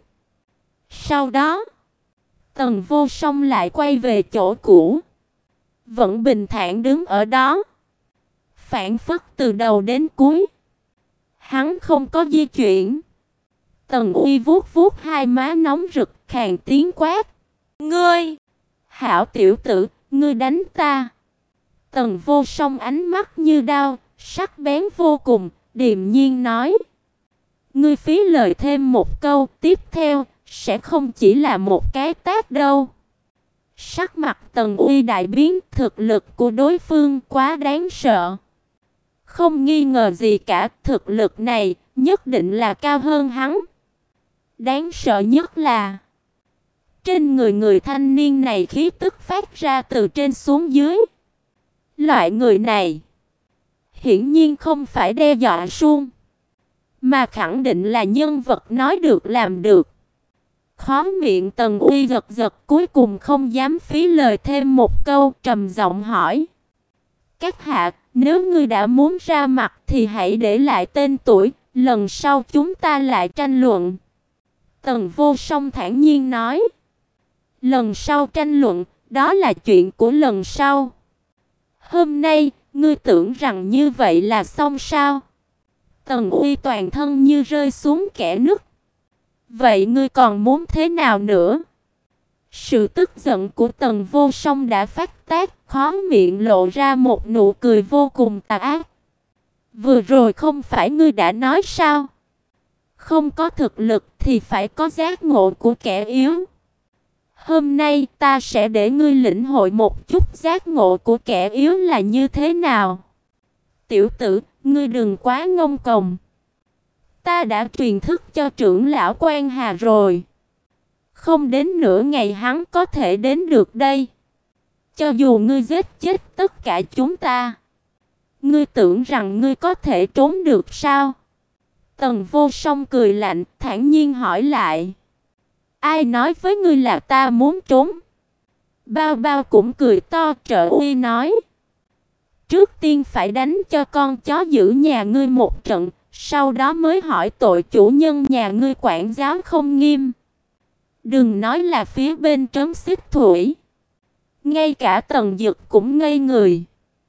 Sau đó, Tần Vô Song lại quay về chỗ cũ, vẫn bình thản đứng ở đó, phảng phất từ đầu đến cuối hắn không có di chuyển. Tần Uy vuốt vuốt hai má nóng rực, khàn tiếng quát: Ngươi! Hảo tiểu tử, ngươi đánh ta! Tần Vô Song ánh mắt như đao, sắc bén vô cùng, điềm nhiên nói: Ngươi phí lời thêm một câu, tiếp theo sẽ không chỉ là một cái tát đâu. Sắc mặt Tần Uy đại biến, thực lực của đối phương quá đáng sợ. Không nghi ngờ gì cả, thực lực này nhất định là cao hơn hắn. Đáng sợ nhất là trên người người thanh niên này khí tức phát ra từ trên xuống dưới. Loại người này hiển nhiên không phải đe dọa suông, mà khẳng định là nhân vật nói được làm được. Khóe miệng Tần Uy giật giật, cuối cùng không dám phí lời thêm một câu, trầm giọng hỏi: Các hạ, nếu ngươi đã muốn ra mặt thì hãy để lại tên tuổi, lần sau chúng ta lại tranh luận. Tần Vô Song thản nhiên nói: Lần sau tranh luận, đó là chuyện của lần sau. Hôm nay, ngươi tưởng rằng như vậy là xong sao? Tần Uy toàn thân như rơi xuống kẽ nứt. Vậy ngươi còn muốn thế nào nữa? Sự tức giận của Tần Vô Song đã phát tác, khóe miệng lộ ra một nụ cười vô cùng tà ác. Vừa rồi không phải ngươi đã nói sao? Không có thực lực thì phải có giác ngộ của kẻ yếu. Hôm nay ta sẽ để ngươi lĩnh hội một chút giác ngộ của kẻ yếu là như thế nào. Tiểu tử, ngươi đừng quá ngông cuồng. Ta đã truyền thức cho trưởng lão Quan Hà rồi. Không đến nửa ngày hắn có thể đến được đây. Cho dù ngươi giết chết tất cả chúng ta, ngươi tưởng rằng ngươi có thể trốn được sao? Tần Vô Song cười lạnh, thản nhiên hỏi lại: Ai nói với ngươi là ta muốn trốn? Bao Bao cũng cười to trợ uy nói: Trước tiên phải đánh cho con chó giữ nhà ngươi một trận, sau đó mới hỏi tội chủ nhân nhà ngươi quản giáo không nghiêm. Đừng nói là phía bên trấn Xích Thủy, ngay cả Tần Dực cũng ngây người.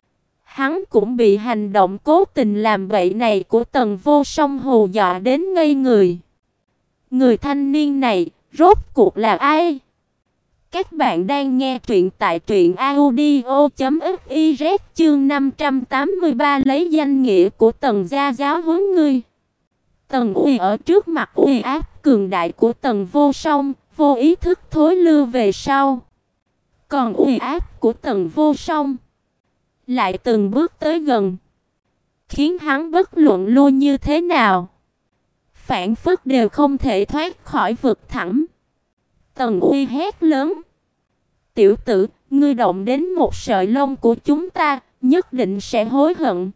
Hắn cũng bị hành động cố tình làm bậy này của Tần Vô Song hù dọa đến ngây người. Người thanh niên này rốt cuộc là ai? Các bạn đang nghe truyện tại truyện audio chấm fiz, chương năm trăm tám mươi ba lấy danh nghĩa của Tần gia giáo huấn ngươi. Tần Uy ở trước mặt uy áp cường đại của Tần Vô Song, vô ý thức thối lưu về sau. Còn uy áp của Tần Vô Song lại từng bước tới gần, khiến hắn bất luận lui như thế nào, phản phất đều không thể thoát khỏi vực thẳm. Tần Uy hét lớn: "Tiểu tử, ngươi động đến một sợi lông của chúng ta, nhất định sẽ hối hận.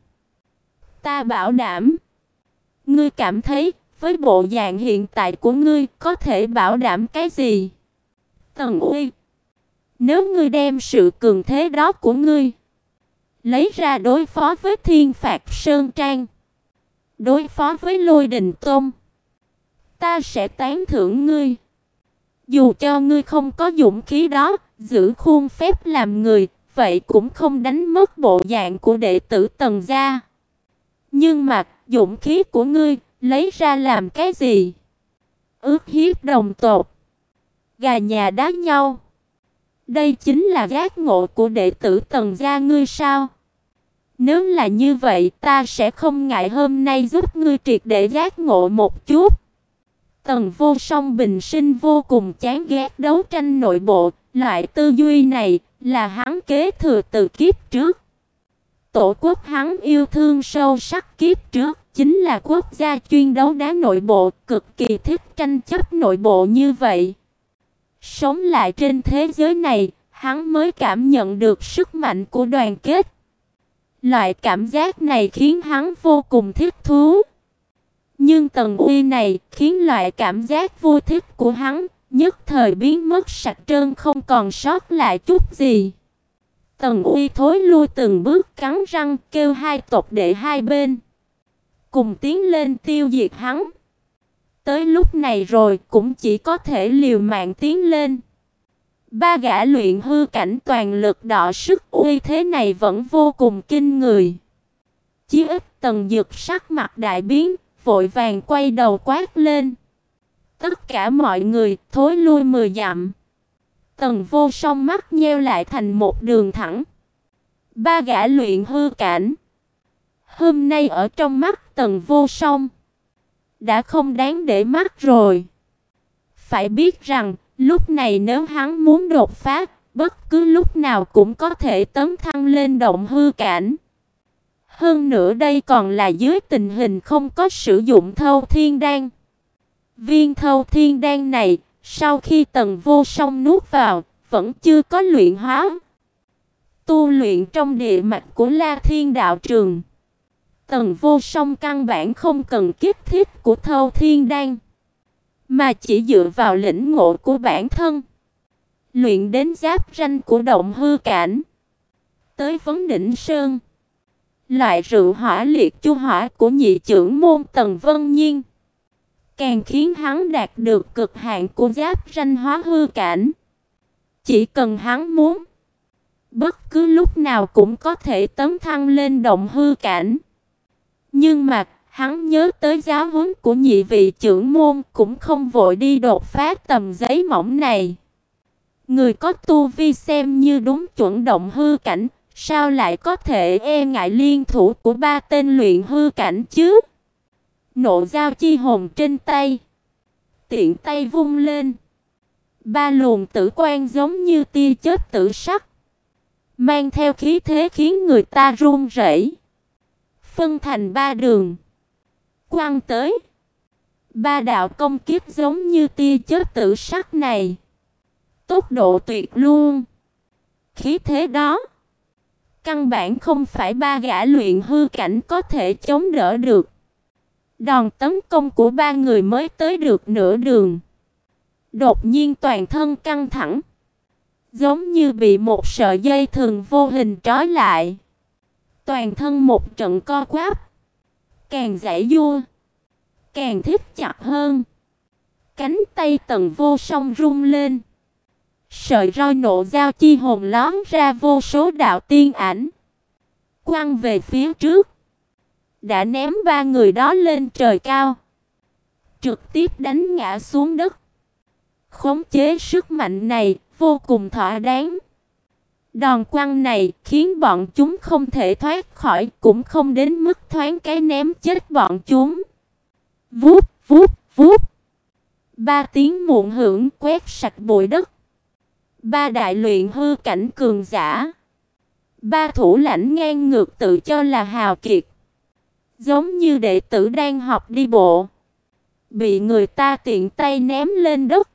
Ta bảo đảm." "Ngươi cảm thấy, với bộ dạng hiện tại của ngươi, có thể bảo đảm cái gì?" "Tần Uy, nếu ngươi đem sự cường thế đó của ngươi lấy ra đối phó với Thiên Phạt Sơn Trang, đối phó với Lôi Đình Tôn, ta sẽ tán thưởng ngươi. Dù cho ngươi không có dũng khí đó, giữ khuôn phép làm người, vậy cũng không đánh mất bộ dạng của đệ tử Tần gia. Nhưng mà, dũng khí của ngươi lấy ra làm cái gì? Ước hiếp đồng tộc, gà nhà đá nhau. Đây chính là giác ngộ của đệ tử Tần gia ngươi sao? Nếu là như vậy, ta sẽ không ngại hôm nay giúp ngươi triệt để giác ngộ một chút." Tần Vô Song bình sinh vô cùng chán ghét đấu tranh nội bộ, loại tư duy này là hắn kế thừa từ kiếp trước. Tổ quốc hắn yêu thương sâu sắc kiếp trước chính là quốc gia chuyên đấu đá nội bộ, cực kỳ thích tranh chấp nội bộ như vậy. Sống lại trên thế giới này, hắn mới cảm nhận được sức mạnh của đoàn kết. Loại cảm giác này khiến hắn vô cùng thích thú. Nhưng Tần Uy này khiến loại cảm giác vui thích của hắn nhất thời biến mất sạch trơn, không còn sót lại chút gì. Tần Uy thối lui từng bước, cắn răng kêu hai tộc đệ hai bên cùng tiến lên tiêu diệt hắn. Tới lúc này rồi cũng chỉ có thể liều mạng tiến lên. Ba gã luyện hư cảnh toàn lực đọ sức, uy thế này vẫn vô cùng kinh người. Chí ít Tần Dực sắc mặt đại biến, vội vàng quay đầu quát lên: "Tất cả mọi người thối lui mười dặm." Tần Vô Song mắt nheo lại thành một đường thẳng. Ba gã luyện hư cảnh hôm nay ở trong mắt Tần Vô Song đã không đáng để mắt rồi. Phải biết rằng, lúc này nếu hắn muốn đột phá, bất cứ lúc nào cũng có thể tấn thăng lên động hư cảnh. Hơn nữa đây còn là dưới tình hình không có sử dụng Thâu Thiên Đan. Viên Thâu Thiên Đan này, sau khi Tần Vô Song nuốt vào, vẫn chưa có luyện hóa. Tu luyện trong địa mạch của La Thiên Đạo Trường, Tần Vô Song căn bản không cần kiếp thiết của Thâu Thiên Đan, mà chỉ dựa vào lĩnh ngộ của bản thân, luyện đến giáp ranh của động hư cảnh. Tới Vấn Đỉnh Sơn, loại rượu hỏa liệt chu hỏa của nhị trưởng môn Tần Vân Nhiên càng khiến hắn đạt được cực hạn của giáp ranh hóa hư cảnh. Chỉ cần hắn muốn, bất cứ lúc nào cũng có thể tấn thăng lên động hư cảnh. Nhưng mà hắn nhớ tới giáo huấn của nhị vị trưởng môn, cũng không vội đi đột phá tầm giấy mỏng này. Người có tu vi xem như đúng chuẩn động hư cảnh, sao lại có thể e ngại liên thủ của ba tên luyện hư cảnh chứ? Nộ giao chi hồn trên tay, tiện tay vung lên, ba luồng tử quang giống như tia chớp tử sắc, mang theo khí thế khiến người ta run rẩy, phân thành ba đường, quăng tới. Ba đạo công kiếp giống như tia chớp tử sắc này, tốc độ tuyệt luôn. Khí thế đó, căn bản không phải ba gã luyện hư cảnh có thể chống đỡ được. Đòn tấn công của ba người mới tới được nửa đường, đột nhiên toàn thân căng thẳng, giống như bị một sợi dây thừng vô hình trói lại. Toàn thân một trận co quắp, càng giãy giụa, càng thít chặt hơn. Cánh tay Tần Vô Song rung lên, sợi roi nộ giao chi hồn lóe ra vô số đạo tiên ảnh, quăng về phía trước, đã ném ba người đó lên trời cao, trực tiếp đánh ngã xuống đất. Khống chế sức mạnh này vô cùng thỏa đáng. Đòn quăng này khiến bọn chúng không thể thoát khỏi, cũng không đến mức thoáng cái ném chết bọn chúng. Vút, vút, vút. Ba tiếng muộn hưởng quét sạch bụi đất. Ba đại luyện hư cảnh cường giả. Ba thủ lãnh ngang ngược tự cho là hào kiệt. Giống như đệ tử đang học đi bộ. Bị người ta tiện tay ném lên đất.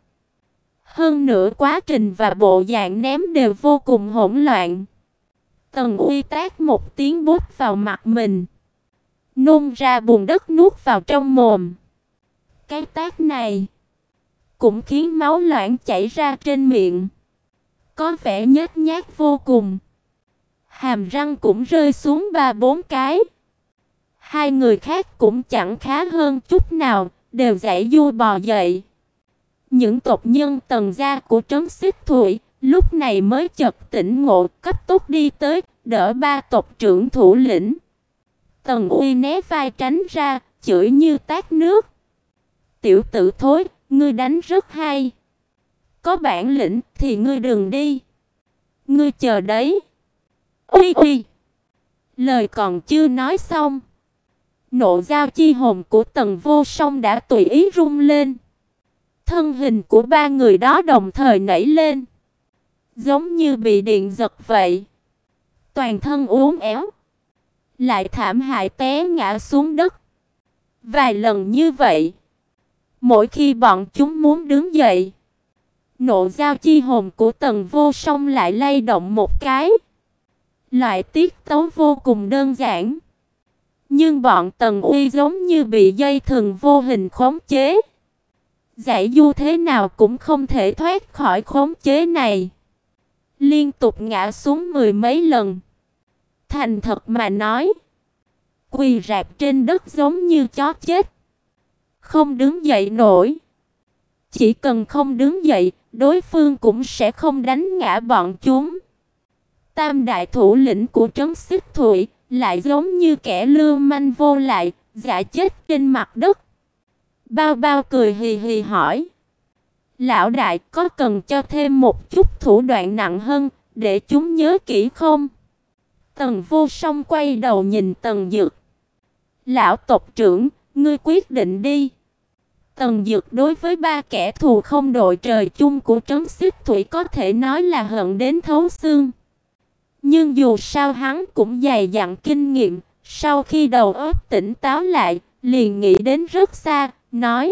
Hơn nữa quá trình và bộ dạng ném đều vô cùng hỗn loạn. Tần Uy tát một tiếng bút vào mặt mình. Nôn ra bùn đất nuốt vào trong mồm. Cái tát này cũng khiến máu loãng chảy ra trên miệng. Có vẻ nhếch nhác vô cùng. Hàm răng cũng rơi xuống ba bốn cái. Hai người khác cũng chẳng khá hơn chút nào, đều giãy giụa bò dậy. Những tộc nhân Tần gia của trấn Xích Thủy lúc này mới chợt tỉnh ngộ, cấp tốc đi tới, đỡ ba tộc trưởng thủ lĩnh. Tần Uy né vai tránh ra, chửi như tát nước. Tiểu tử thối, ngươi đánh rất hay. Có bản lĩnh thì ngươi đừng đi. Ngươi chờ đấy. Uy uy. Lời còn chưa nói xong. Nộ giao chi hồn của Tần Vô Song đã tùy ý rung lên. Thân hình của ba người đó đồng thời nảy lên. Giống như bị điện giật vậy. Toàn thân uốn éo. Lại thảm hại té ngã xuống đất. Vài lần như vậy. Mỗi khi bọn chúng muốn đứng dậy, nộ giao chi hồn của Tần Vô Song lại lay động một cái. Loại tiết tấu vô cùng đơn giản. Nhưng bọn Tần Uy giống như bị dây thừng vô hình khống chế. Giãy giụa thế nào cũng không thể thoát khỏi khống chế này. Liên tục ngã xuống mười mấy lần. Thành thật mà nói, quỳ rạp trên đất giống như chó chết. Không đứng dậy nổi. Chỉ cần không đứng dậy, đối phương cũng sẽ không đánh ngã bọn chúng. Tam đại thủ lĩnh của trấn Xích Thủy lại giống như kẻ lưu manh vô lại, ngã chết trên mặt đất. Bao Bao cười hì hì hỏi: Lão đại, có cần cho thêm một chút thủ đoạn nặng hơn để chúng nhớ kỹ không? Tần Vô Song quay đầu nhìn Tần Dực. Lão tộc trưởng, ngươi quyết định đi. Tần Dực đối với ba kẻ thù không đội trời chung của trấn Xích Thủy có thể nói là hận đến thấu xương. Nhưng dù sao hắn cũng dày dặn kinh nghiệm, sau khi đầu óc tỉnh táo lại, liền nghĩ đến rất xa, nói: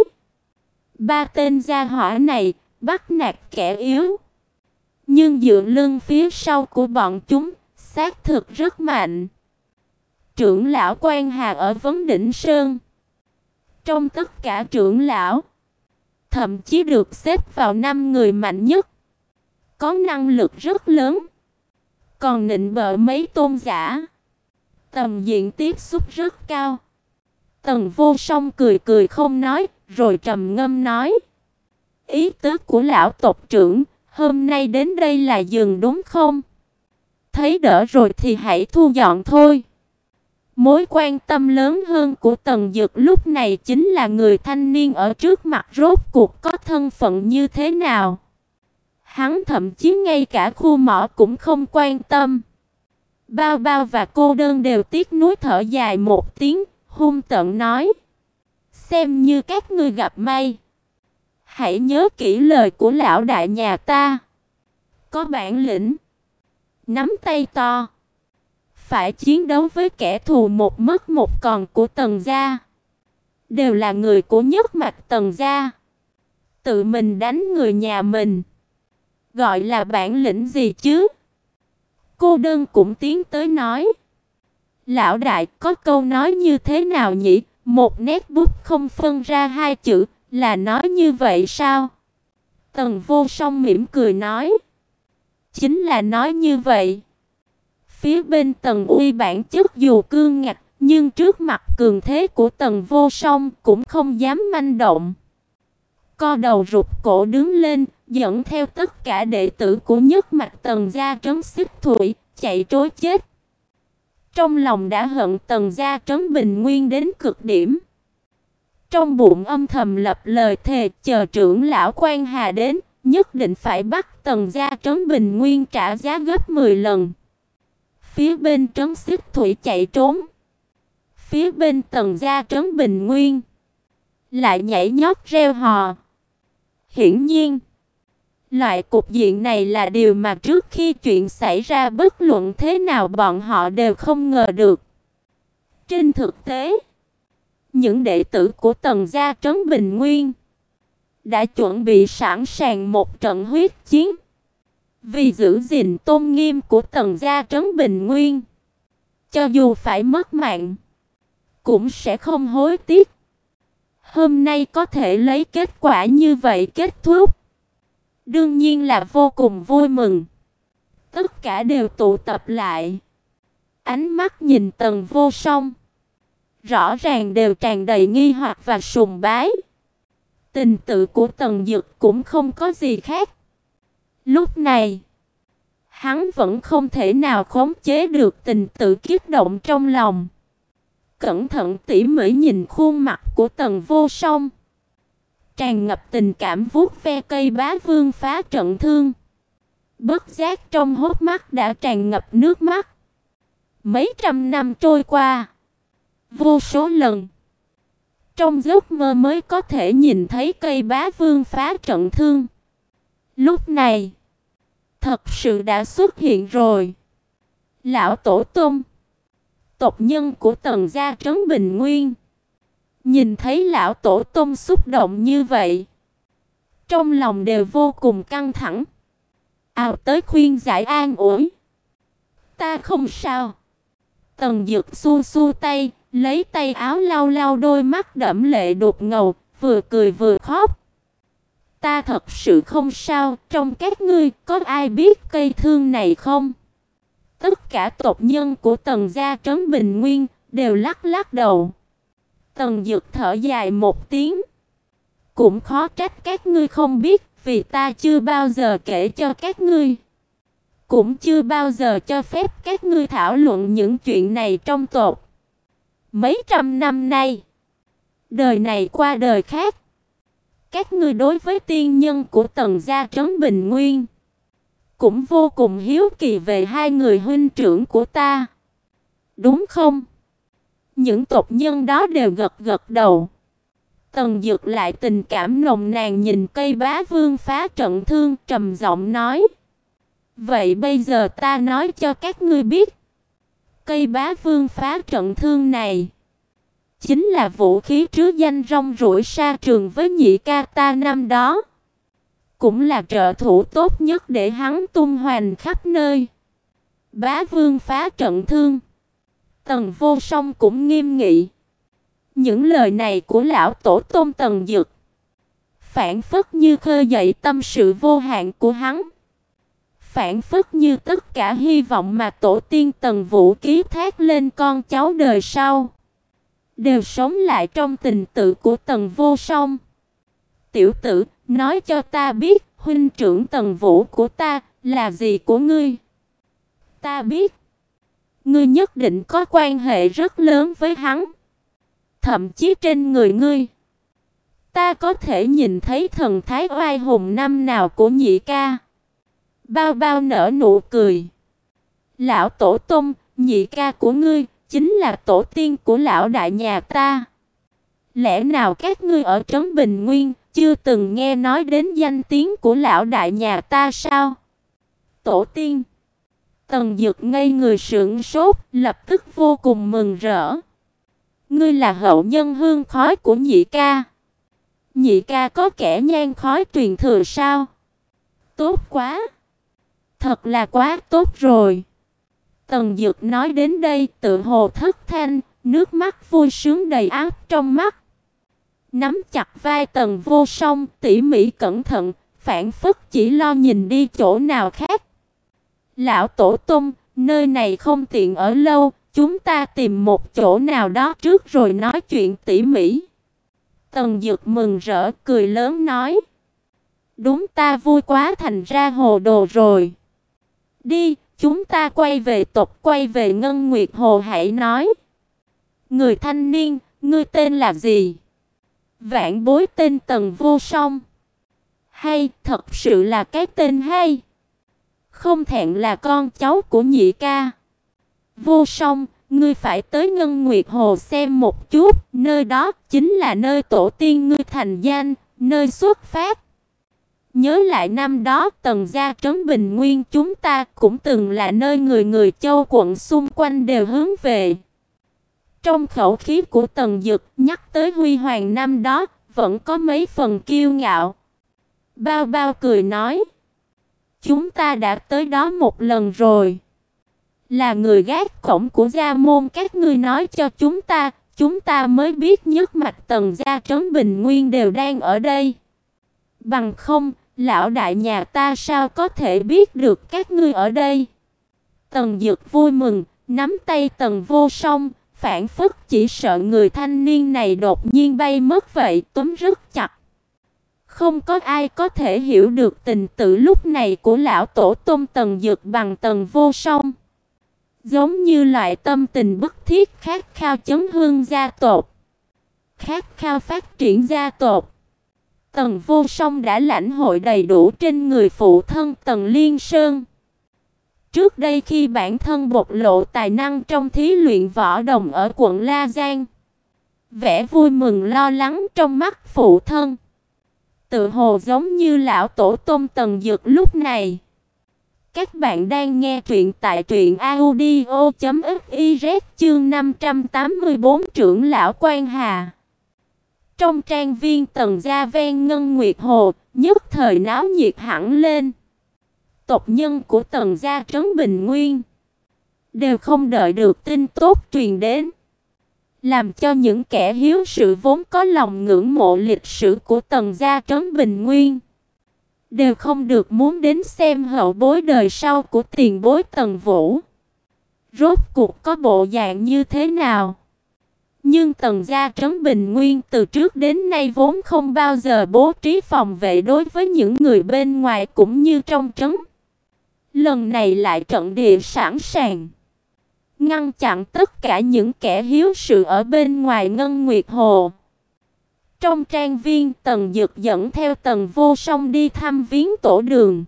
Ba tên gia hỏa này bắt nạt kẻ yếu, nhưng dựa lưng phía sau của bọn chúng xác thực rất mạnh. Trưởng lão Quan Hà ở Vấn Đỉnh Sơn, trong tất cả trưởng lão, thậm chí được xếp vào năm người mạnh nhất, có năng lực rất lớn. Còn nịnh bợ mấy tôn giả, tầm diện tiếp xúc rất cao. Tần Vô Song cười cười không nói, rồi trầm ngâm nói: Ý tứ của lão tộc trưởng, hôm nay đến đây là dừng đúng không? Thấy đỡ rồi thì hãy thu dọn thôi. Mối quan tâm lớn hơn của Tần Dực lúc này chính là người thanh niên ở trước mặt rốt cuộc có thân phận như thế nào. Hắn thậm chí ngay cả khu mỏ cũng không quan tâm. Bao Bao và Cô Đơn đều tiếc nuối thở dài một tiếng, hung tợn nói: Xem như các ngươi gặp may. Hãy nhớ kỹ lời của lão đại nhà ta. Có bản lĩnh, nắm tay to, phải chiến đấu với kẻ thù một mất một còn của Tần gia. Đều là người của nhất mạch Tần gia. Tự mình đánh người nhà mình, gọi là bản lĩnh gì chứ? Cô Đơn cũng tiến tới nói: Lão đại, có câu nói như thế nào nhỉ? Một nét bút không phân ra hai chữ, là nói như vậy sao? Tần Vô Song mỉm cười nói: Chính là nói như vậy. Phía bên Tần Uy bản chất dù cương ngạnh, nhưng trước mặt cường thế của Tần Vô Song cũng không dám manh động. Co đầu rụt cổ đứng lên, dẫn theo tất cả đệ tử của nhất mạch Tần gia trấn Xích Thủy, chạy trối chết. Trong lòng đã hận Tần gia trấn Bình Nguyên đến cực điểm. Trong bụng âm thầm lập lời thề, chờ trưởng lão Quan Hà đến, nhất định phải bắt Tần gia trấn Bình Nguyên trả giá gấp mười lần. Phía bên trấn Xích Thủy chạy trốn, phía bên Tần gia trấn Bình Nguyên lại nhảy nhót reo hò. Hiển nhiên, loại cục diện này là điều mà trước khi chuyện xảy ra bất luận thế nào bọn họ đều không ngờ được. Trên thực tế, những đệ tử của Tần gia Trấn Bình Nguyên đã chuẩn bị sẵn sàng một trận huyết chiến. Vì giữ gìn tôn nghiêm của Tần gia Trấn Bình Nguyên, cho dù phải mất mạng, cũng sẽ không hối tiếc. Hôm nay có thể lấy kết quả như vậy kết thúc, đương nhiên là vô cùng vui mừng. Tất cả đều tụ tập lại, ánh mắt nhìn Tần Vô Song, rõ ràng đều tràn đầy nghi hoặc và sùng bái. Tình tự của Tần Dực cũng không có gì khác. Lúc này, hắn vẫn không thể nào khống chế được tình tự kích động trong lòng. Cẩn thận tỉ mỉ nhìn khuôn mặt của Tần Vô Song, tràn ngập tình cảm vuốt ve cây bá vương phá trận thương. Bất giác trong hốc mắt đã tràn ngập nước mắt. Mấy trăm năm trôi qua, vô số lần, trong giấc mơ mới có thể nhìn thấy cây bá vương phá trận thương. Lúc này, thật sự đã xuất hiện rồi. Lão tổ tông, tộc nhân của Tần gia Trấn Bình Nguyên, nhìn thấy lão tổ tông xúc động như vậy, trong lòng đều vô cùng căng thẳng, ào tới khuyên giải an ủi. Ta không sao. Tần Dực xua xua tay, lấy tay áo lau lau đôi mắt đẫm lệ đục ngầu, vừa cười vừa khóc. Ta thật sự không sao, trong các ngươi có ai biết cây thương này không? Tất cả tộc nhân của Tần gia Trấn Bình Nguyên đều lắc lắc đầu. Tần Dực thở dài một tiếng. Cũng khó trách các ngươi không biết, vì ta chưa bao giờ kể cho các ngươi. Cũng chưa bao giờ cho phép các ngươi thảo luận những chuyện này trong tộc. Mấy trăm năm nay, đời này qua đời khác, các ngươi đối với tiên nhân của Tần gia Trấn Bình Nguyên cũng vô cùng hiếu kỳ về hai người huynh trưởng của ta, đúng không? Những tộc nhân đó đều gật gật đầu. Tần Dực lại tình cảm nồng nàn nhìn cây bá vương phá trận thương, trầm giọng nói: vậy bây giờ ta nói cho các ngươi biết, cây bá vương phá trận thương này chính là vũ khí trứ danh rong ruổi xa trường với nhị ca ta năm đó, cũng là trợ thủ tốt nhất để hắn tung hoành khắp nơi. Bá vương phá trận thương. Tần Vô Song cũng nghiêm nghị. Những lời này của lão tổ tông Tần Dực phảng phất như khơi dậy tâm sự vô hạn của hắn, phảng phất như tất cả hy vọng mà tổ tiên Tần Vũ ký thác lên con cháu đời sau đều sống lại trong tình tự của Tần Vô Song. Tiểu tử, nói cho ta biết, huynh trưởng Tần Vũ của ta là gì của ngươi? Ta biết, ngươi nhất định có quan hệ rất lớn với hắn. Thậm chí trên người ngươi, ta có thể nhìn thấy thần thái oai hùng năm nào của nhị ca. Bao bao nở nụ cười. Lão tổ tông, nhị ca của ngươi chính là tổ tiên của lão đại nhà ta. Lẽ nào các ngươi ở Trấn Bình Nguyên chưa từng nghe nói đến danh tiếng của lão đại nhà ta sao? Tổ tiên. Tần Dực ngây người sững sốt, lập tức vô cùng mừng rỡ. Ngươi là hậu nhân hương khói của nhị ca. Nhị ca có kẻ nhang khói truyền thừa sao? Tốt quá. Thật là quá tốt rồi. Tần Dực nói đến đây tự hồ thất thanh, nước mắt vui sướng đầy áp trong mắt. Nắm chặt vai Tần Vô Song, tỉ mỉ cẩn thận, phảng phất chỉ lo nhìn đi chỗ nào khác. Lão tổ tông, nơi này không tiện ở lâu, chúng ta tìm một chỗ nào đó trước rồi nói chuyện tỉ mỉ. Tần Dực mừng rỡ cười lớn nói: đúng, ta vui quá thành ra hồ đồ rồi. Đi, chúng ta quay về tộc, quay về Ngân Nguyệt Hồ hãy nói. Người thanh niên, ngươi tên là gì? Vạn bối tên Tần Vô Song. Hay, thật sự là cái tên hay. Không thẹn là con cháu của nhị ca. Vô Song, ngươi phải tới Ngân Nguyệt Hồ xem một chút, nơi đó chính là nơi tổ tiên ngươi thành danh, nơi xuất phát. Nhớ lại năm đó Tần gia trấn Bình Nguyên chúng ta cũng từng là nơi người người châu quận xung quanh đều hướng về. Trong khẩu khí của Tần Dực nhắc tới huy hoàng năm đó, vẫn có mấy phần kiêu ngạo. Bao Bao cười nói, chúng ta đã tới đó một lần rồi. Là người gác cổng của gia môn các ngươi nói cho chúng ta, chúng ta mới biết nhất mạch Tần gia trấn Bình Nguyên đều đang ở đây. Bằng không, lão đại nhà ta sao có thể biết được các ngươi ở đây? Tần Dực vui mừng, nắm tay Tần Vô Song, phảng phất chỉ sợ người thanh niên này đột nhiên bay mất vậy, túm rất chặt. Không có ai có thể hiểu được tình tự lúc này của lão tổ tông Tần Dực bằng Tần Vô Song. Giống như loại tâm tình bức thiết khát khao chấn hương gia tộc, khát khao phát triển gia tộc. Tần Vô Song đã lãnh hội đầy đủ trên người phụ thân Tần Liên Sơn. Trước đây khi bản thân bộc lộ tài năng trong thí luyện võ đồng ở quận La Giang, vẻ vui mừng lo lắng trong mắt phụ thân, tự hồ giống như lão tổ tông Tần Dực lúc này. Các bạn đang nghe truyện tại truyện audio chấm fiz chương năm trăm tám mươi tư trưởng lão Quan Hà. Trong trang viên Tần gia ven Ngân Nguyệt Hồ, nhất thời náo nhiệt hẳn lên. Tộc nhân của Tần gia trấn Bình Nguyên đều không đợi được tin tốt truyền đến, làm cho những kẻ hiếu sự vốn có lòng ngưỡng mộ lịch sử của Tần gia trấn Bình Nguyên đều không được muốn đến xem hậu bối đời sau của tiền bối Tần Vũ rốt cuộc có bộ dạng như thế nào. Nhưng Tần gia trấn Bình Nguyên từ trước đến nay vốn không bao giờ bố trí phòng vệ đối với những người bên ngoài cũng như trong trấn. Lần này lại trận địa sẵn sàng ngăn chặn tất cả những kẻ hiếu sự ở bên ngoài Ngân Nguyệt Hồ. Trong trang viên, Tần Dực dẫn theo Tần Vô Song đi thăm viếng tổ đường.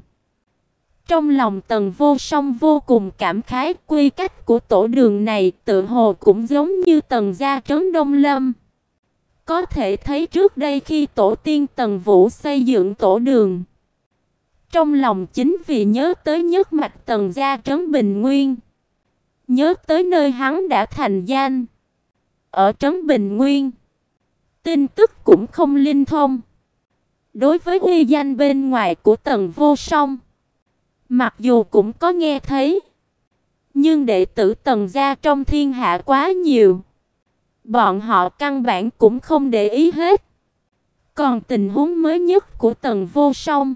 Trong lòng Tần Vô Song vô cùng cảm khái, quy cách của tổ đường này tự hồ cũng giống như Tần gia trấn Đông Lâm. Có thể thấy trước đây khi tổ tiên Tần Vũ xây dựng tổ đường, trong lòng chính vì nhớ tới nhất mạch Tần gia trấn Bình Nguyên, nhớ tới nơi hắn đã thành danh. Ở trấn Bình Nguyên, tin tức cũng không linh thông. Đối với uy danh bên ngoài của Tần Vô Song, mặc dù cũng có nghe thấy, nhưng đệ tử Tần gia trong thiên hạ quá nhiều, bọn họ căn bản cũng không để ý hết. Còn tình huống mới nhất của Tần Vô Song,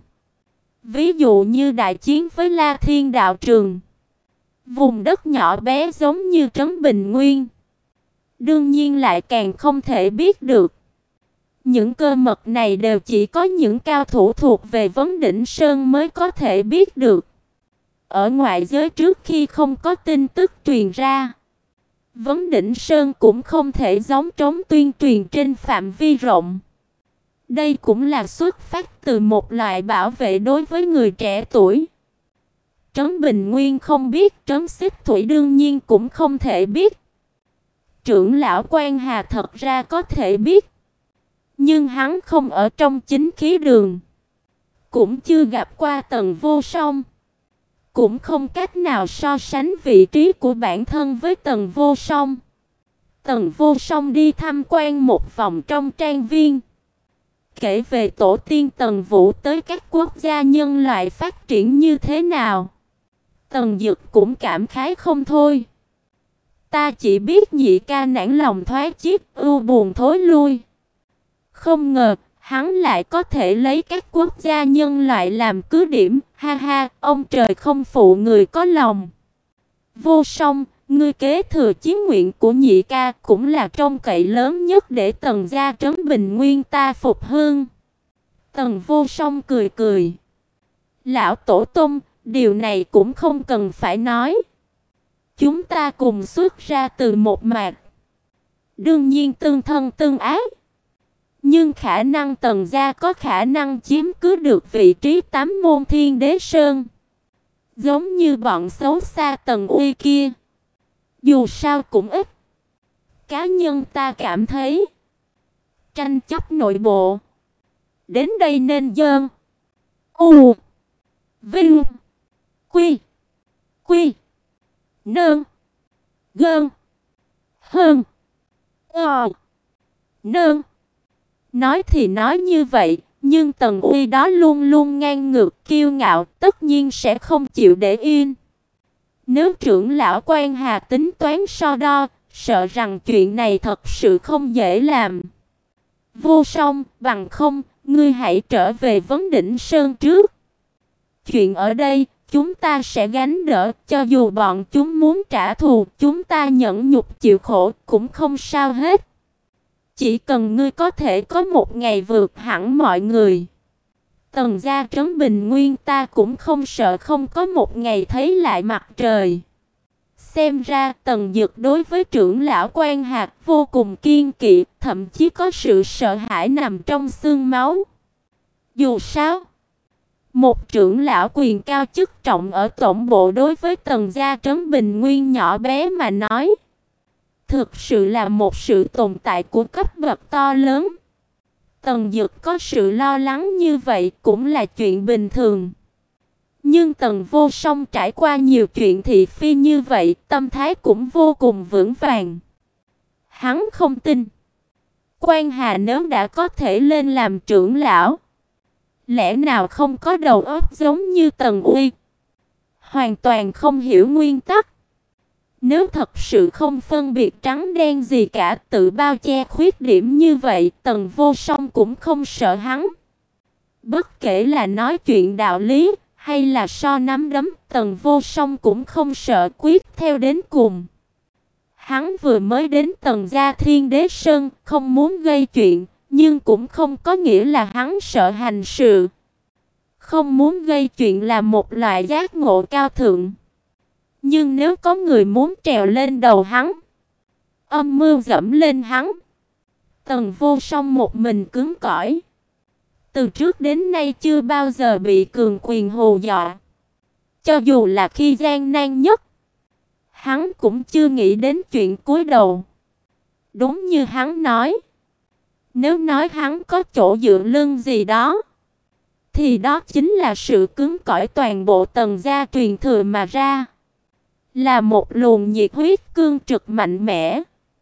ví dụ như đại chiến với La Thiên đạo trường, vùng đất nhỏ bé giống như trấn Bình Nguyên, đương nhiên lại càng không thể biết được. Những cơ mật này đều chỉ có những cao thủ thuộc về Vấn Đỉnh Sơn mới có thể biết được. Ở ngoại giới trước khi không có tin tức truyền ra, Vấn Đỉnh Sơn cũng không thể gióng trống tuyên truyền trên phạm vi rộng. Đây cũng là xuất phát từ một loại bảo vệ đối với người trẻ tuổi. Trấn Bình Nguyên không biết, Trấn Xích Thủy đương nhiên cũng không thể biết. Trưởng lão Quan Hà thật ra có thể biết, nhưng hắn không ở trong chính khí đường, cũng chưa gặp qua Tần Vô Song, cũng không cách nào so sánh vị trí của bản thân với Tần Vô Song. Tần Vô Song đi tham quan một vòng trong trang viên, kể về tổ tiên Tần Vũ tới các quốc gia nhân loại phát triển như thế nào. Tần Dực cũng cảm khái không thôi. Ta chỉ biết nhị ca nản lòng thoái chí, ưu buồn thối lui. Không ngờ, hắn lại có thể lấy các quốc gia nhân loại làm cứ điểm, ha ha, ông trời không phụ người có lòng. Vô Song, ngươi kế thừa chí nguyện của nhị ca cũng là trông cậy lớn nhất để Tần gia trấn Bình Nguyên ta phục hưng. Tần Vô Song cười cười. Lão tổ tông, điều này cũng không cần phải nói. Chúng ta cùng xuất ra từ một mạch, đương nhiên tương thân tương ái. Nhưng khả năng Tần gia có khả năng chiếm cứ được vị trí tám môn thiên đế sơn, giống như bọn xấu xa Tần Uy kia. Dù sao cũng ít. Cá nhân ta cảm thấy tranh chấp nội bộ đến đây nên dơn. U. Vinh. Quy. Quy. Nơn. Gơn. Hơn. Ờ. Nơn. Nói thì nói như vậy, nhưng Tần Uy đó luôn luôn ngang ngược kiêu ngạo, tất nhiên sẽ không chịu để yên. Nếu trưởng lão Quan Hà tính toán so đo, sợ rằng chuyện này thật sự không dễ làm. Vô Song, bằng không, ngươi hãy trở về vấn đỉnh sơn trước. Chuyện ở đây, chúng ta sẽ gánh đỡ, cho dù bọn chúng muốn trả thù, chúng ta nhẫn nhục chịu khổ cũng không sao hết. Chỉ cần ngươi có thể có một ngày vượt hẳn mọi người. Tần gia trấn Bình Nguyên ta cũng không sợ không có một ngày thấy lại mặt trời. Xem ra Tần Dực đối với trưởng lão Quan Hạc vô cùng kiên kỵ, thậm chí có sự sợ hãi nằm trong xương máu. Dù sao, một trưởng lão quyền cao chức trọng ở tổng bộ đối với Tần gia trấn Bình Nguyên nhỏ bé mà nói, thực sự là một sự tồn tại của cấp bậc to lớn. Tần Dực có sự lo lắng như vậy cũng là chuyện bình thường. Nhưng Tần Vô Song trải qua nhiều chuyện thị phi như vậy, tâm thái cũng vô cùng vững vàng. Hắn không tin Quan Hà nếu đã có thể lên làm trưởng lão, lẽ nào không có đầu óc giống như Tần Uy, hoàn toàn không hiểu nguyên tắc. Nếu thật sự không phân biệt trắng đen gì cả, tự bao che khuyết điểm như vậy, Tần Vô Song cũng không sợ hắn. Bất kể là nói chuyện đạo lý hay là so nắm đấm, Tần Vô Song cũng không sợ, quyết theo đến cùng. Hắn vừa mới đến Tần gia Thiên Đế Sơn, không muốn gây chuyện, nhưng cũng không có nghĩa là hắn sợ hành sự. Không muốn gây chuyện là một loại giác ngộ cao thượng. Nhưng nếu có người muốn trèo lên đầu hắn, âm mưu dẫm lên hắn, Tần Vô Song một mình cứng cỏi. Từ trước đến nay chưa bao giờ bị cường quyền hù dọa. Cho dù là khi gian nan nhất, hắn cũng chưa nghĩ đến chuyện cúi đầu. Đúng như hắn nói, nếu nói hắn có chỗ dựa lưng gì đó, thì đó chính là sự cứng cỏi toàn bộ Tần gia truyền thừa mà ra. Là một luồng nhiệt huyết cương trực mạnh mẽ.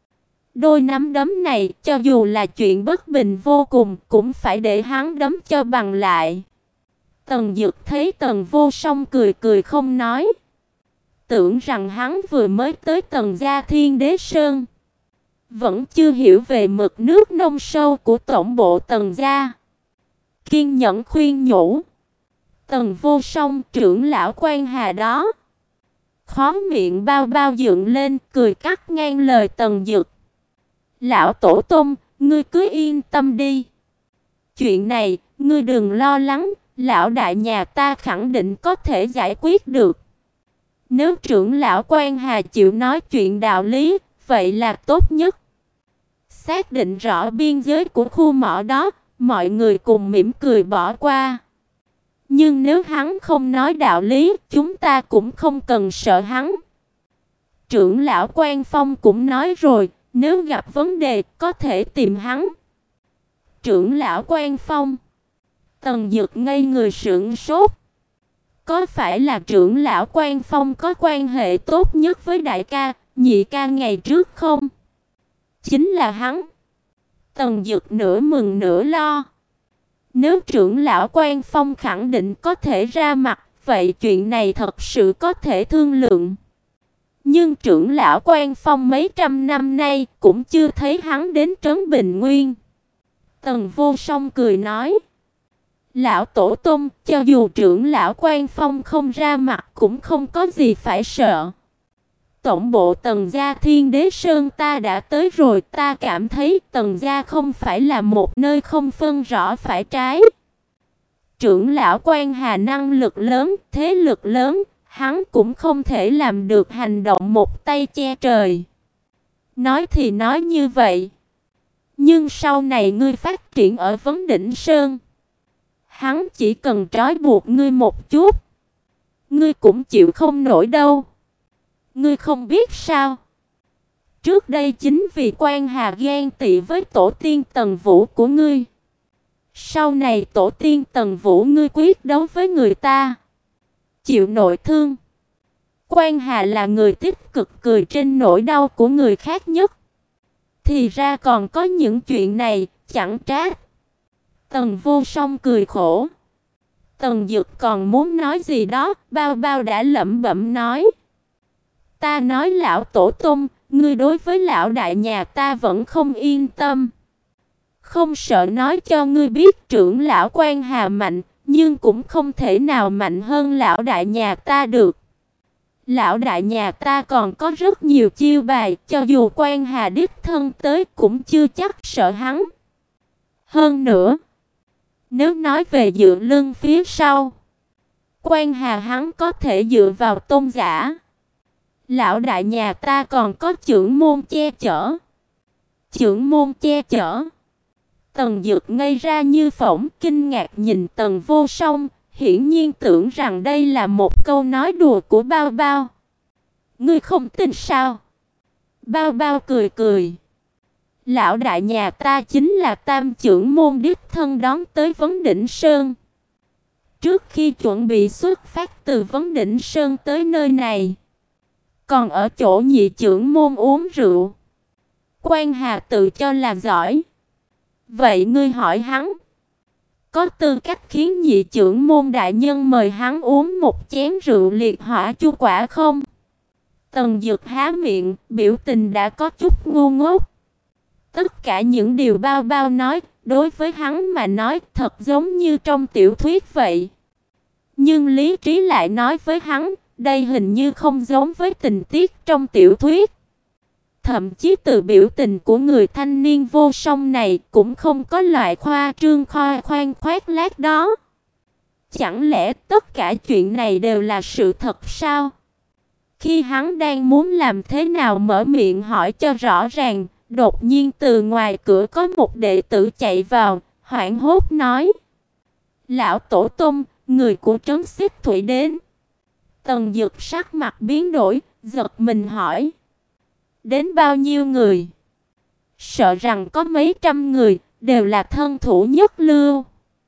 Đôi nắm đấm này, cho dù là chuyện bất bình vô cùng, cũng phải để hắn đấm cho bằng lại. Tần Dực thấy Tần Vô Song cười cười không nói, tưởng rằng hắn vừa mới tới Tần gia Thiên Đế Sơn, vẫn chưa hiểu về mực nước nông sâu của tổng bộ Tần gia. Kiên nhẫn khuyên nhủ, Tần Vô Song, trưởng lão Quan Hà đó. Khóe miệng bao bao dựng lên, cười cắt ngang lời Tần Dực. Lão tổ tông, ngươi cứ yên tâm đi. Chuyện này, ngươi đừng lo lắng, lão đại nhà ta khẳng định có thể giải quyết được. Nếu trưởng lão Quan Hà chịu nói chuyện đạo lý, vậy là tốt nhất. Xác định rõ biên giới của khu mỏ đó, mọi người cùng mỉm cười bỏ qua. Nhưng nếu hắn không nói đạo lý, chúng ta cũng không cần sợ hắn. Trưởng lão Quan Phong cũng nói rồi, nếu gặp vấn đề có thể tìm hắn. Trưởng lão Quan Phong. Tần Dực ngây người sững sốt. Có phải là trưởng lão Quan Phong có quan hệ tốt nhất với đại ca, nhị ca ngày trước không? Chính là hắn. Tần Dực nửa mừng nửa lo. Nếu trưởng lão Quan Phong khẳng định có thể ra mặt, vậy chuyện này thật sự có thể thương lượng. Nhưng trưởng lão Quan Phong mấy trăm năm nay cũng chưa thấy hắn đến trấn Bình Nguyên. Tần Vô Song cười nói, lão tổ tông, cho dù trưởng lão Quan Phong không ra mặt cũng không có gì phải sợ. Tổng bộ Tần gia Thiên Đế Sơn ta đã tới rồi, ta cảm thấy Tần gia không phải là một nơi không phân rõ phải trái. Trưởng lão Quan Hà năng lực lớn, thế lực lớn, hắn cũng không thể làm được hành động một tay che trời. Nói thì nói như vậy, nhưng sau này ngươi phát triển ở Vấn Đỉnh Sơn, hắn chỉ cần trói buộc ngươi một chút, ngươi cũng chịu không nổi đâu. Ngươi không biết sao? Trước đây chính vì Quan Hà ghen tị với tổ tiên Tần Vũ của ngươi. Sau này tổ tiên Tần Vũ ngươi quyết đấu với người ta, chịu nội thương. Quan Hà là người tích cực cười trên nỗi đau của người khác nhất. Thì ra còn có những chuyện này, chẳng trách. Tần Vô Song cười khổ. Tần Dực còn muốn nói gì đó, Bao Bao đã lẩm bẩm nói: Ta nói lão tổ tông, ngươi đối với lão đại nhà ta vẫn không yên tâm. Không sợ nói cho ngươi biết trưởng lão Quan Hà mạnh, nhưng cũng không thể nào mạnh hơn lão đại nhà ta được. Lão đại nhà ta còn có rất nhiều chiêu bài, cho dù Quan Hà đích thân tới cũng chưa chắc sợ hắn. Hơn nữa, nếu nói về dựa lưng phía sau, Quan Hà hắn có thể dựa vào tôn giả. Lão đại nhà ta còn có chưởng môn che chở. Chưởng môn che chở. Tần Dực ngây ra như phỗng, kinh ngạc nhìn Tần Vô Song, hiển nhiên tưởng rằng đây là một câu nói đùa của Bao Bao. Ngươi không tin sao? Bao Bao cười cười. Lão đại nhà ta chính là tam chưởng môn đích thân đón tới Vấn Đỉnh Sơn. Trước khi chuẩn bị xuất phát từ Vấn Đỉnh Sơn tới nơi này, còn ở chỗ nhị chưởng môn uống rượu. Quan Hà tự cho là giỏi. Vậy ngươi hỏi hắn, có tư cách khiến nhị chưởng môn đại nhân mời hắn uống một chén rượu liệt hỏa chu quả không? Tần Dực há miệng, biểu tình đã có chút ngu ngốc. Tất cả những điều Bao Bao nói, đối với hắn mà nói thật giống như trong tiểu thuyết vậy. Nhưng lý trí lại nói với hắn, đây hình như không giống với tình tiết trong tiểu thuyết. Thậm chí từ biểu tình của người thanh niên Vô Song này cũng không có loại khoa trương khoa khoan khoác lác đó. Chẳng lẽ tất cả chuyện này đều là sự thật sao? Khi hắn đang muốn làm thế nào mở miệng hỏi cho rõ ràng, đột nhiên từ ngoài cửa có một đệ tử chạy vào, hoảng hốt nói: Lão tổ tông, người của trấn Xích Thủy đến. Tần Dực sắc mặt biến đổi, giật mình hỏi: Đến bao nhiêu người? Sợ rằng có mấy trăm người, đều là thân thủ nhất lưu.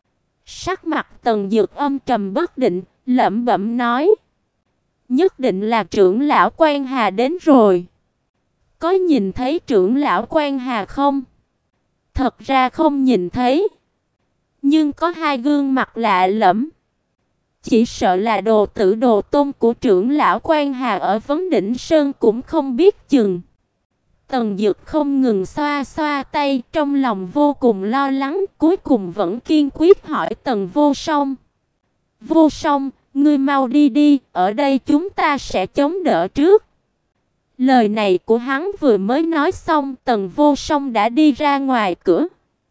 Sắc mặt Tần Dực âm trầm bất định, lẩm bẩm nói: Nhất định là trưởng lão Quan Hà đến rồi. Có nhìn thấy trưởng lão Quan Hà không? Thật ra không nhìn thấy. Nhưng có hai gương mặt lạ lẫm. Chỉ sợ là đồ tử đồ tôn của trưởng lão Quan Hà ở Vấn Đỉnh Sơn cũng không biết chừng. Tần Dực không ngừng xoa xoa tay, trong lòng vô cùng lo lắng, cuối cùng vẫn kiên quyết hỏi Tần Vô Song: Vô Song, ngươi mau đi đi, ở đây chúng ta sẽ chống đỡ trước. Lời này của hắn vừa mới nói xong, Tần Vô Song đã đi ra ngoài cửa.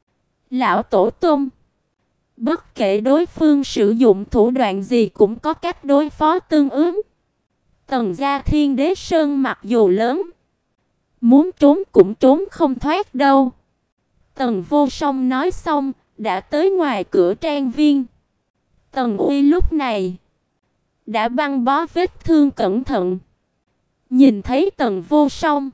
Lão tổ tông, bất kể đối phương sử dụng thủ đoạn gì cũng có cách đối phó tương ứng. Tần gia Thiên Đế Sơn mặc dù lớn, muốn trốn cũng trốn không thoát đâu. Tần Vô Song nói xong, đã tới ngoài cửa trang viên. Tần Uy lúc này đã băng bó vết thương cẩn thận. Nhìn thấy Tần Vô Song,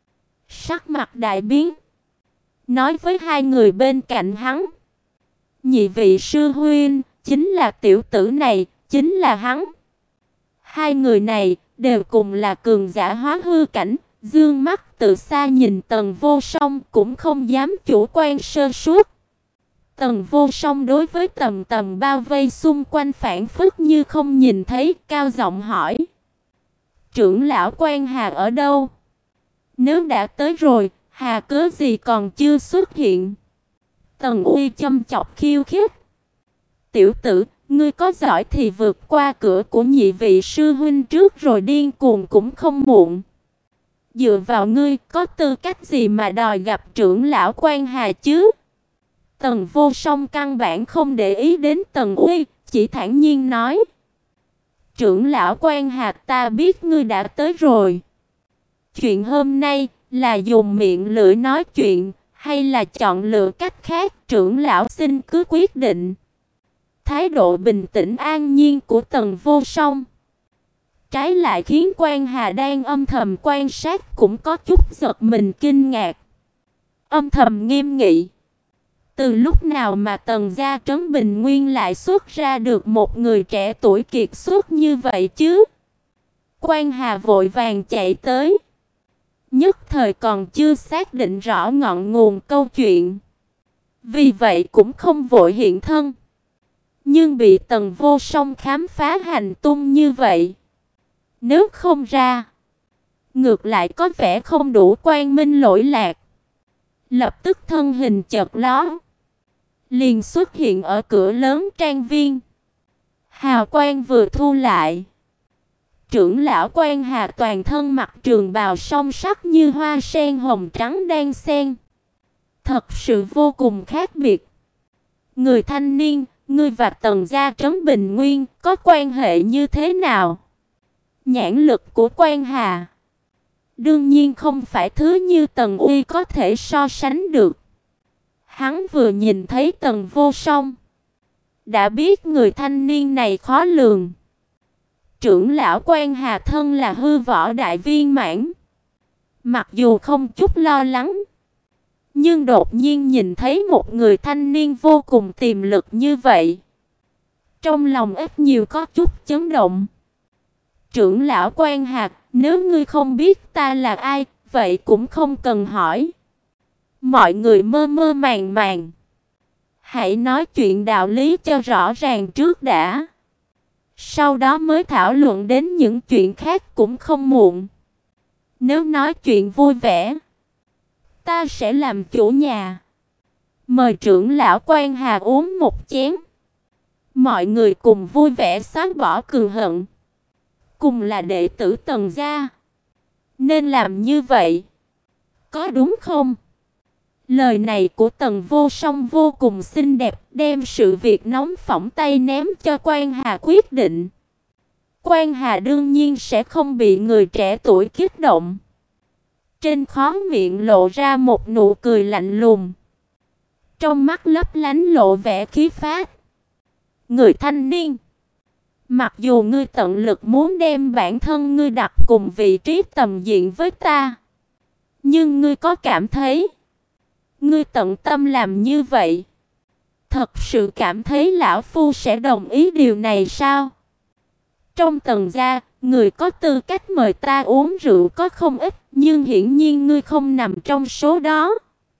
sắc mặt đại biến, nói với hai người bên cạnh hắn: Nhị vị sư huynh, chính là tiểu tử này, chính là hắn. Hai người này đều cùng là cường giả hóa hư cảnh, dương mắt từ xa nhìn Tần Vô Song cũng không dám chủ quan sơ suất. Tần Vô Song đối với tầm tầm bao vây xung quanh phản phất như không nhìn thấy, cao giọng hỏi: Trưởng lão Quan Hà ở đâu? Nếu đã tới rồi, hà cớ gì còn chưa xuất hiện? Tần Uy châm chọc khiêu khích: Tiểu tử, ngươi có giỏi thì vượt qua cửa của nhị vị sư huynh trước rồi điên cuồng cũng không muộn. Dựa vào ngươi, có tư cách gì mà đòi gặp trưởng lão Quan Hà chứ? Tần Vô Song căn bản không để ý đến Tần Uy, chỉ thản nhiên nói: Trưởng lão Quan Hà, ta biết ngươi đã tới rồi. Chuyện hôm nay là dùng miệng lưỡi nói chuyện, hay là chọn lựa cách khác, trưởng lão xin cứ quyết định. Thái độ bình tĩnh an nhiên của Tần Vô Song trái lại khiến Quan Hà đang âm thầm quan sát cũng có chút giật mình kinh ngạc. Âm thầm nghiêm nghị. Từ lúc nào mà Tần gia Trấn Bình Nguyên lại xuất ra được một người trẻ tuổi kiệt xuất như vậy chứ? Quan Hà vội vàng chạy tới. Nhất thời còn chưa xác định rõ ngọn nguồn câu chuyện. Vì vậy cũng không vội hiện thân. Nhưng bị Tần Vô Song khám phá hành tung như vậy, nếu không ra, ngược lại có vẻ không đủ quang minh lỗi lạc. Lập tức thân hình chợt lóe, liền xuất hiện ở cửa lớn trang viên. Hào quang vừa thu lại, trưởng lão Quan Hà toàn thân mặc trường bào song sắc như hoa sen hồng trắng đan xen, thật sự vô cùng khác biệt. Người thanh niên, ngươi và Tần gia Trấn Bình Nguyên có quan hệ như thế nào? Nhãn lực của Quan Hà đương nhiên không phải thứ như Tần Uy có thể so sánh được. Hắn vừa nhìn thấy Tần Vô Song, đã biết người thanh niên này khó lường. Trưởng lão Quan Hà thân là hư võ đại viên mãn, mặc dù không chút lo lắng, nhưng đột nhiên nhìn thấy một người thanh niên vô cùng tiềm lực như vậy, trong lòng ít nhiều có chút chấn động. Trưởng lão Quan Hà, nếu ngươi không biết ta là ai, vậy cũng không cần hỏi. Mọi người mơ mơ màng màng. Hãy nói chuyện đạo lý cho rõ ràng trước đã. Sau đó mới thảo luận đến những chuyện khác cũng không muộn. Nếu nói chuyện vui vẻ, ta sẽ làm chủ nhà. Mời trưởng lão Quan Hà uống một chén. Mọi người cùng vui vẻ xóa bỏ cừu hận. Cùng là đệ tử Tần gia, nên làm như vậy, có đúng không? Lời này của Tần Vô Song vô cùng xinh đẹp, đem sự việc nóng phỏng tay ném cho Quan Hà quyết định. Quan Hà đương nhiên sẽ không bị người trẻ tuổi kích động. Trên khóe miệng lộ ra một nụ cười lạnh lùng, trong mắt lấp lánh lộ vẻ khí phách. Người thanh niên, mặc dù ngươi tận lực muốn đem bản thân ngươi đặt cùng vị trí tầm diện với ta, nhưng ngươi có cảm thấy ngươi tận tâm làm như vậy, thật sự cảm thấy lão phu sẽ đồng ý điều này sao? Trong Tần gia, người có tư cách mời ta uống rượu có không ít, nhưng hiển nhiên ngươi không nằm trong số đó.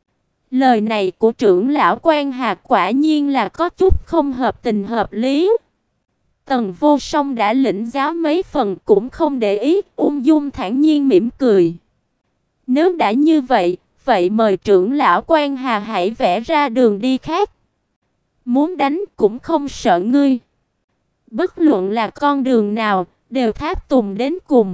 Lời này của trưởng lão Quan Hà quả nhiên là có chút không hợp tình hợp lý. Tần Vô Song đã lĩnh giáo mấy phần cũng không để ý, ung dung thản nhiên mỉm cười. Nếu đã như vậy, vậy mời trưởng lão Quan Hà hãy vẽ ra đường đi khác. Muốn đánh cũng không sợ ngươi. Bất luận là con đường nào, đều tháp tùng đến cùng.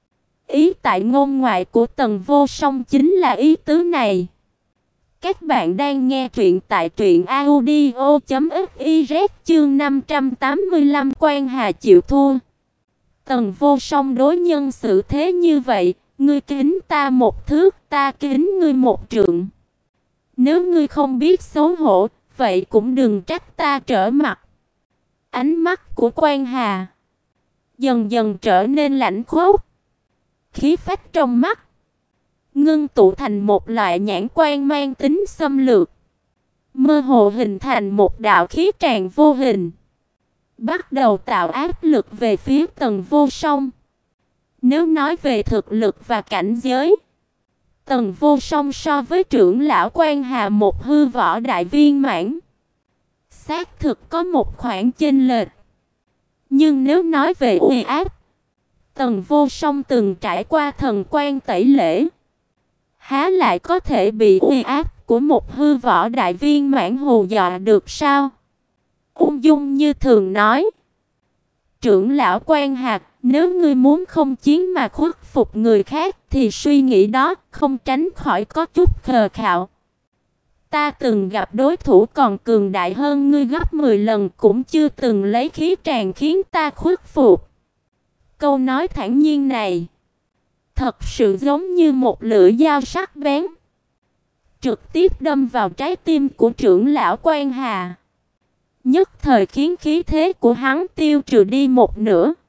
Ý tại ngôn ngoại của Tần Vô Song chính là ý tứ này. Các bạn đang nghe truyện tại truyện audio chấm fiz chương năm trăm tám mươi lăm Quan Hà chịu thua. Tần Vô Song đối nhân xử thế như vậy, ngươi kính ta một thước, ta kính ngươi một trượng. Nếu ngươi không biết xấu hổ, vậy cũng đừng trách ta trở mặt. Ánh mắt của Quan Hà dần dần trở nên lạnh khốc, khí phách trong mắt ngưng tụ thành một loại nhãn quan mang tính xâm lược, mơ hồ hình thành một đạo khí tràn vô hình, bắt đầu tạo áp lực về phía Tần Vô Song. Nếu nói về thực lực và cảnh giới, Tần Vô Song so với trưởng lão Quan Hà một hư võ đại viên mãn, xác thực có một khoảng chênh lệch. Nhưng nếu nói về uy áp, Tần Vô Song từng trải qua thần quan tẩy lễ, há lại có thể bị uy áp của một hư võ đại viên mãn hù dọa được sao? Ung dung như thường nói, trưởng lão Quan Hà, nếu ngươi muốn không chiến mà khuất phục người khác thì suy nghĩ đó không tránh khỏi có chút khờ khạo. Ta từng gặp đối thủ còn cường đại hơn ngươi gấp mười lần cũng chưa từng lấy khí tràn khiến ta khuất phục. Câu nói thản nhiên này thật sự giống như một lưỡi dao sắc bén, trực tiếp đâm vào trái tim của trưởng lão Quan Hà, nhất thời khiến khí thế của hắn tiêu trừ đi một nửa.